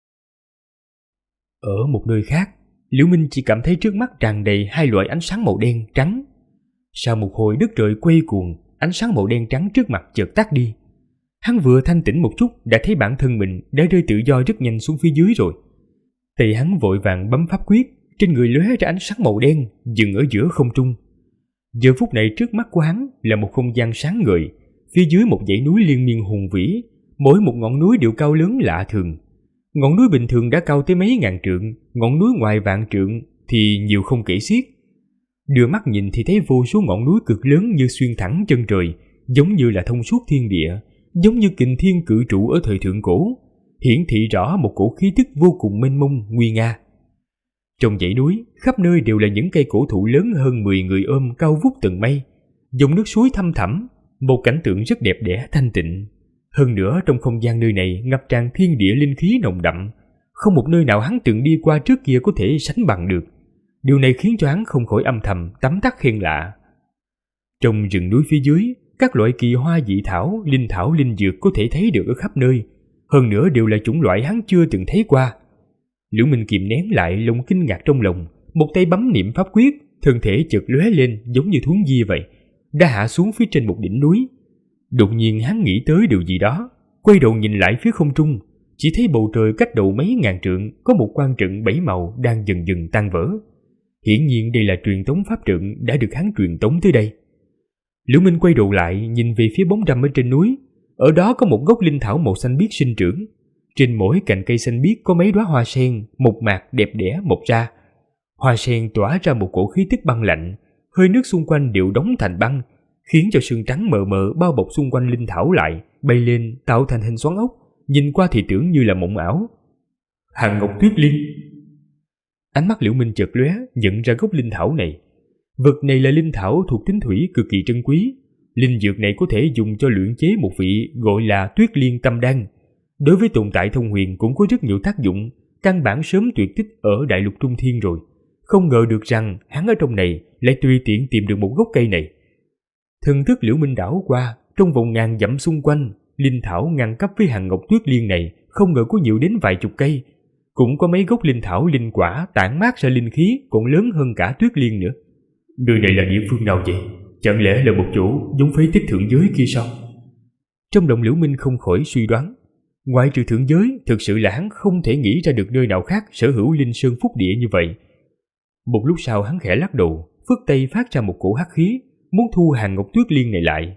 Ở một nơi khác, Liễu Minh chỉ cảm thấy trước mắt tràn đầy hai loại ánh sáng màu đen trắng. Sau một hồi đất trời quay cuồng, ánh sáng màu đen trắng trước mặt chợt tắt đi. Hắn vừa thanh tĩnh một chút đã thấy bản thân mình đã rơi tự do rất nhanh xuống phía dưới rồi. Tay hắn vội vàng bấm pháp quyết, trên người lóe ra ánh sáng màu đen, dừng ở giữa không trung. Giờ phút này trước mắt của hắn là một không gian sáng ngời, phía dưới một dãy núi liên miên hùng vĩ, mỗi một ngọn núi đều cao lớn lạ thường. Ngọn núi bình thường đã cao tới mấy ngàn trượng, ngọn núi ngoài vạn trượng thì nhiều không kể xiết. Đưa mắt nhìn thì thấy vô số ngọn núi cực lớn như xuyên thẳng chân trời, giống như là thông suốt thiên địa, giống như kình thiên cự trụ ở thời thượng cổ, hiển thị rõ một cổ khí tức vô cùng mênh mông nguy nga. Trong dãy núi, khắp nơi đều là những cây cổ thụ lớn hơn 10 người ôm cao vút tầng mây, dòng nước suối thăm thẳm, một cảnh tượng rất đẹp đẽ thanh tịnh. Hơn nữa trong không gian nơi này ngập tràn thiên địa linh khí nồng đậm, không một nơi nào hắn từng đi qua trước kia có thể sánh bằng được. Điều này khiến cho hắn không khỏi âm thầm tấm tắc khen lạ. Trong rừng núi phía dưới, các loại kỳ hoa dị thảo, linh dược có thể thấy được ở khắp nơi, hơn nữa đều là chủng loại hắn chưa từng thấy qua. Liễu Minh kìm nén lại lòng kinh ngạc trong lòng, một tay bấm niệm pháp quyết, thân thể chợt lóe lên giống như thuấn di vậy, đã hạ xuống phía trên một đỉnh núi. Đột nhiên hắn nghĩ tới điều gì đó, quay đầu nhìn lại phía không trung, chỉ thấy bầu trời cách đầu mấy ngàn trượng có một quan trận 7 màu đang dần dần tan vỡ. Hiển nhiên đây là truyền tống pháp trận đã được hắn truyền tống tới đây. Liễu Minh quay đầu lại nhìn về phía bóng râm ở trên núi, ở đó có một gốc linh thảo màu xanh biếc sinh trưởng. Trên mỗi cành cây xanh biếc có mấy đóa hoa sen mộc mạc đẹp đẽ mọc ra. Hoa sen tỏa ra một cổ khí tức băng lạnh, hơi nước xung quanh đều đóng thành băng, khiến cho sương trắng mờ mờ bao bọc xung quanh linh thảo lại, bay lên tạo thành hình xoắn ốc, nhìn qua thì tưởng như là mộng ảo. Hàn Ngọc Tuyết Liên. Ánh mắt Liễu Minh chợt lóe, nhận ra gốc linh thảo này. Vật này là linh thảo thuộc tính thủy cực kỳ trân quý. Linh dược này có thể dùng cho luyện chế một vị gọi là Tuyết Liên Tâm Đan. Đối với tồn tại thông huyền cũng có rất nhiều tác dụng, căn bản sớm tuyệt tích ở đại lục Trung Thiên rồi. Không ngờ được rằng hắn ở trong này lại tùy tiện tìm được một gốc cây này. Thần thức Liễu Minh đảo qua, trong vòng ngàn dặm xung quanh, linh thảo ngăn cấp với Hàn Ngọc Tuyết Liên này không ngờ có nhiều đến vài chục cây. Cũng có mấy gốc linh thảo linh quả tản mát ra linh khí còn lớn hơn cả Tuyết Liên nữa. Nơi này là địa phương nào vậy? Chẳng lẽ là một chỗ giống phế tích thượng giới kia sao? Trong lòng Liễu Minh không khỏi suy đoán. Ngoại trừ thượng giới, thực sự là hắn không thể nghĩ ra được nơi nào khác sở hữu linh sơn phúc địa như vậy. Một lúc sau hắn khẽ lắc đầu, phất tay phát ra một cổ hắc khí, muốn thu Hàn Ngọc Tuyết Liên này lại.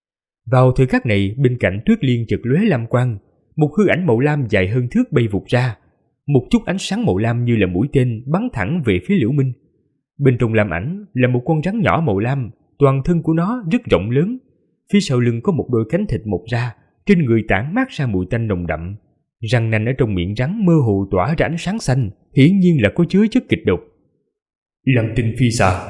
Vào thời khắc này, bên cạnh Tuyết Liên chợt lóe lam quang, một hư ảnh màu lam dài hơn thước bay vụt ra. Một chút ánh sáng màu lam như là mũi tên bắn thẳng về phía Liễu Minh. Bên trong lam ảnh là một con rắn nhỏ màu lam, toàn thân của nó rất rộng lớn. Phía sau lưng có một đôi cánh thịt mọc ra, trên người tản mát ra mùi tanh nồng đậm. Răng nanh ở trong miệng rắn mơ hồ tỏa ra ánh sáng xanh, hiển nhiên là có chứa chất kịch độc. Lăng Tinh Phi Xà.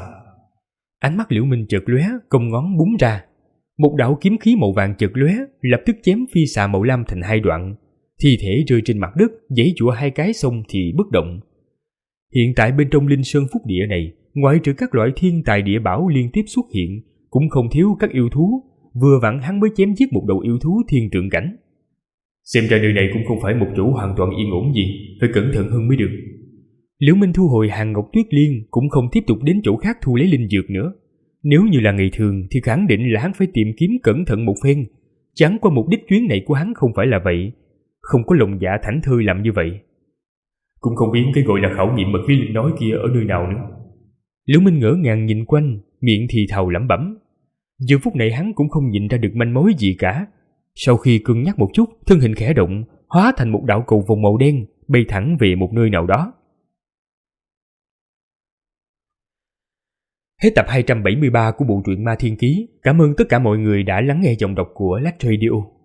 Ánh mắt Liễu Minh chợt lóe, cong ngón búng ra. Một đạo kiếm khí màu vàng chợt lóe, lập tức chém phi xà màu lam thành hai đoạn. Thi thể rơi trên mặt đất, giãy giụa hai cái xong thì bất động. Hiện tại bên trong linh sơn phúc địa này, ngoại trừ các loại thiên tài địa bảo liên tiếp xuất hiện, cũng không thiếu các yêu thú. Vừa vặn hắn mới chém giết một đầu yêu thú thiên trượng cảnh. Xem ra nơi này cũng không phải một chỗ hoàn toàn yên ổn gì, phải cẩn thận hơn mới được. Liễu Minh thu hồi Hàn Ngọc Tuyết Liên, cũng không tiếp tục đến chỗ khác thu lấy linh dược nữa. Nếu như là ngày thường thì khẳng định là hắn phải tìm kiếm cẩn thận một phen. Chẳng qua mục đích chuyến này của hắn không phải là vậy, không có lòng dạ thảnh thơi làm như vậy. Cũng không biết cái gọi là khảo nghiệm mà khí linh nói kia ở nơi nào nữa. Liễu Minh ngỡ ngàng nhìn quanh, miệng thì thào lẩm bẩm. Giờ phút này hắn cũng không nhìn ra được manh mối gì cả. Sau khi cân nhắc một chút, thân hình khẽ động, hóa thành một đạo cầu vồng màu đen, bay thẳng về một nơi nào đó. Hết tập 273 của bộ truyện Ma Thiên Ký. Cảm ơn tất cả mọi người đã lắng nghe giọng đọc của Lách Radio.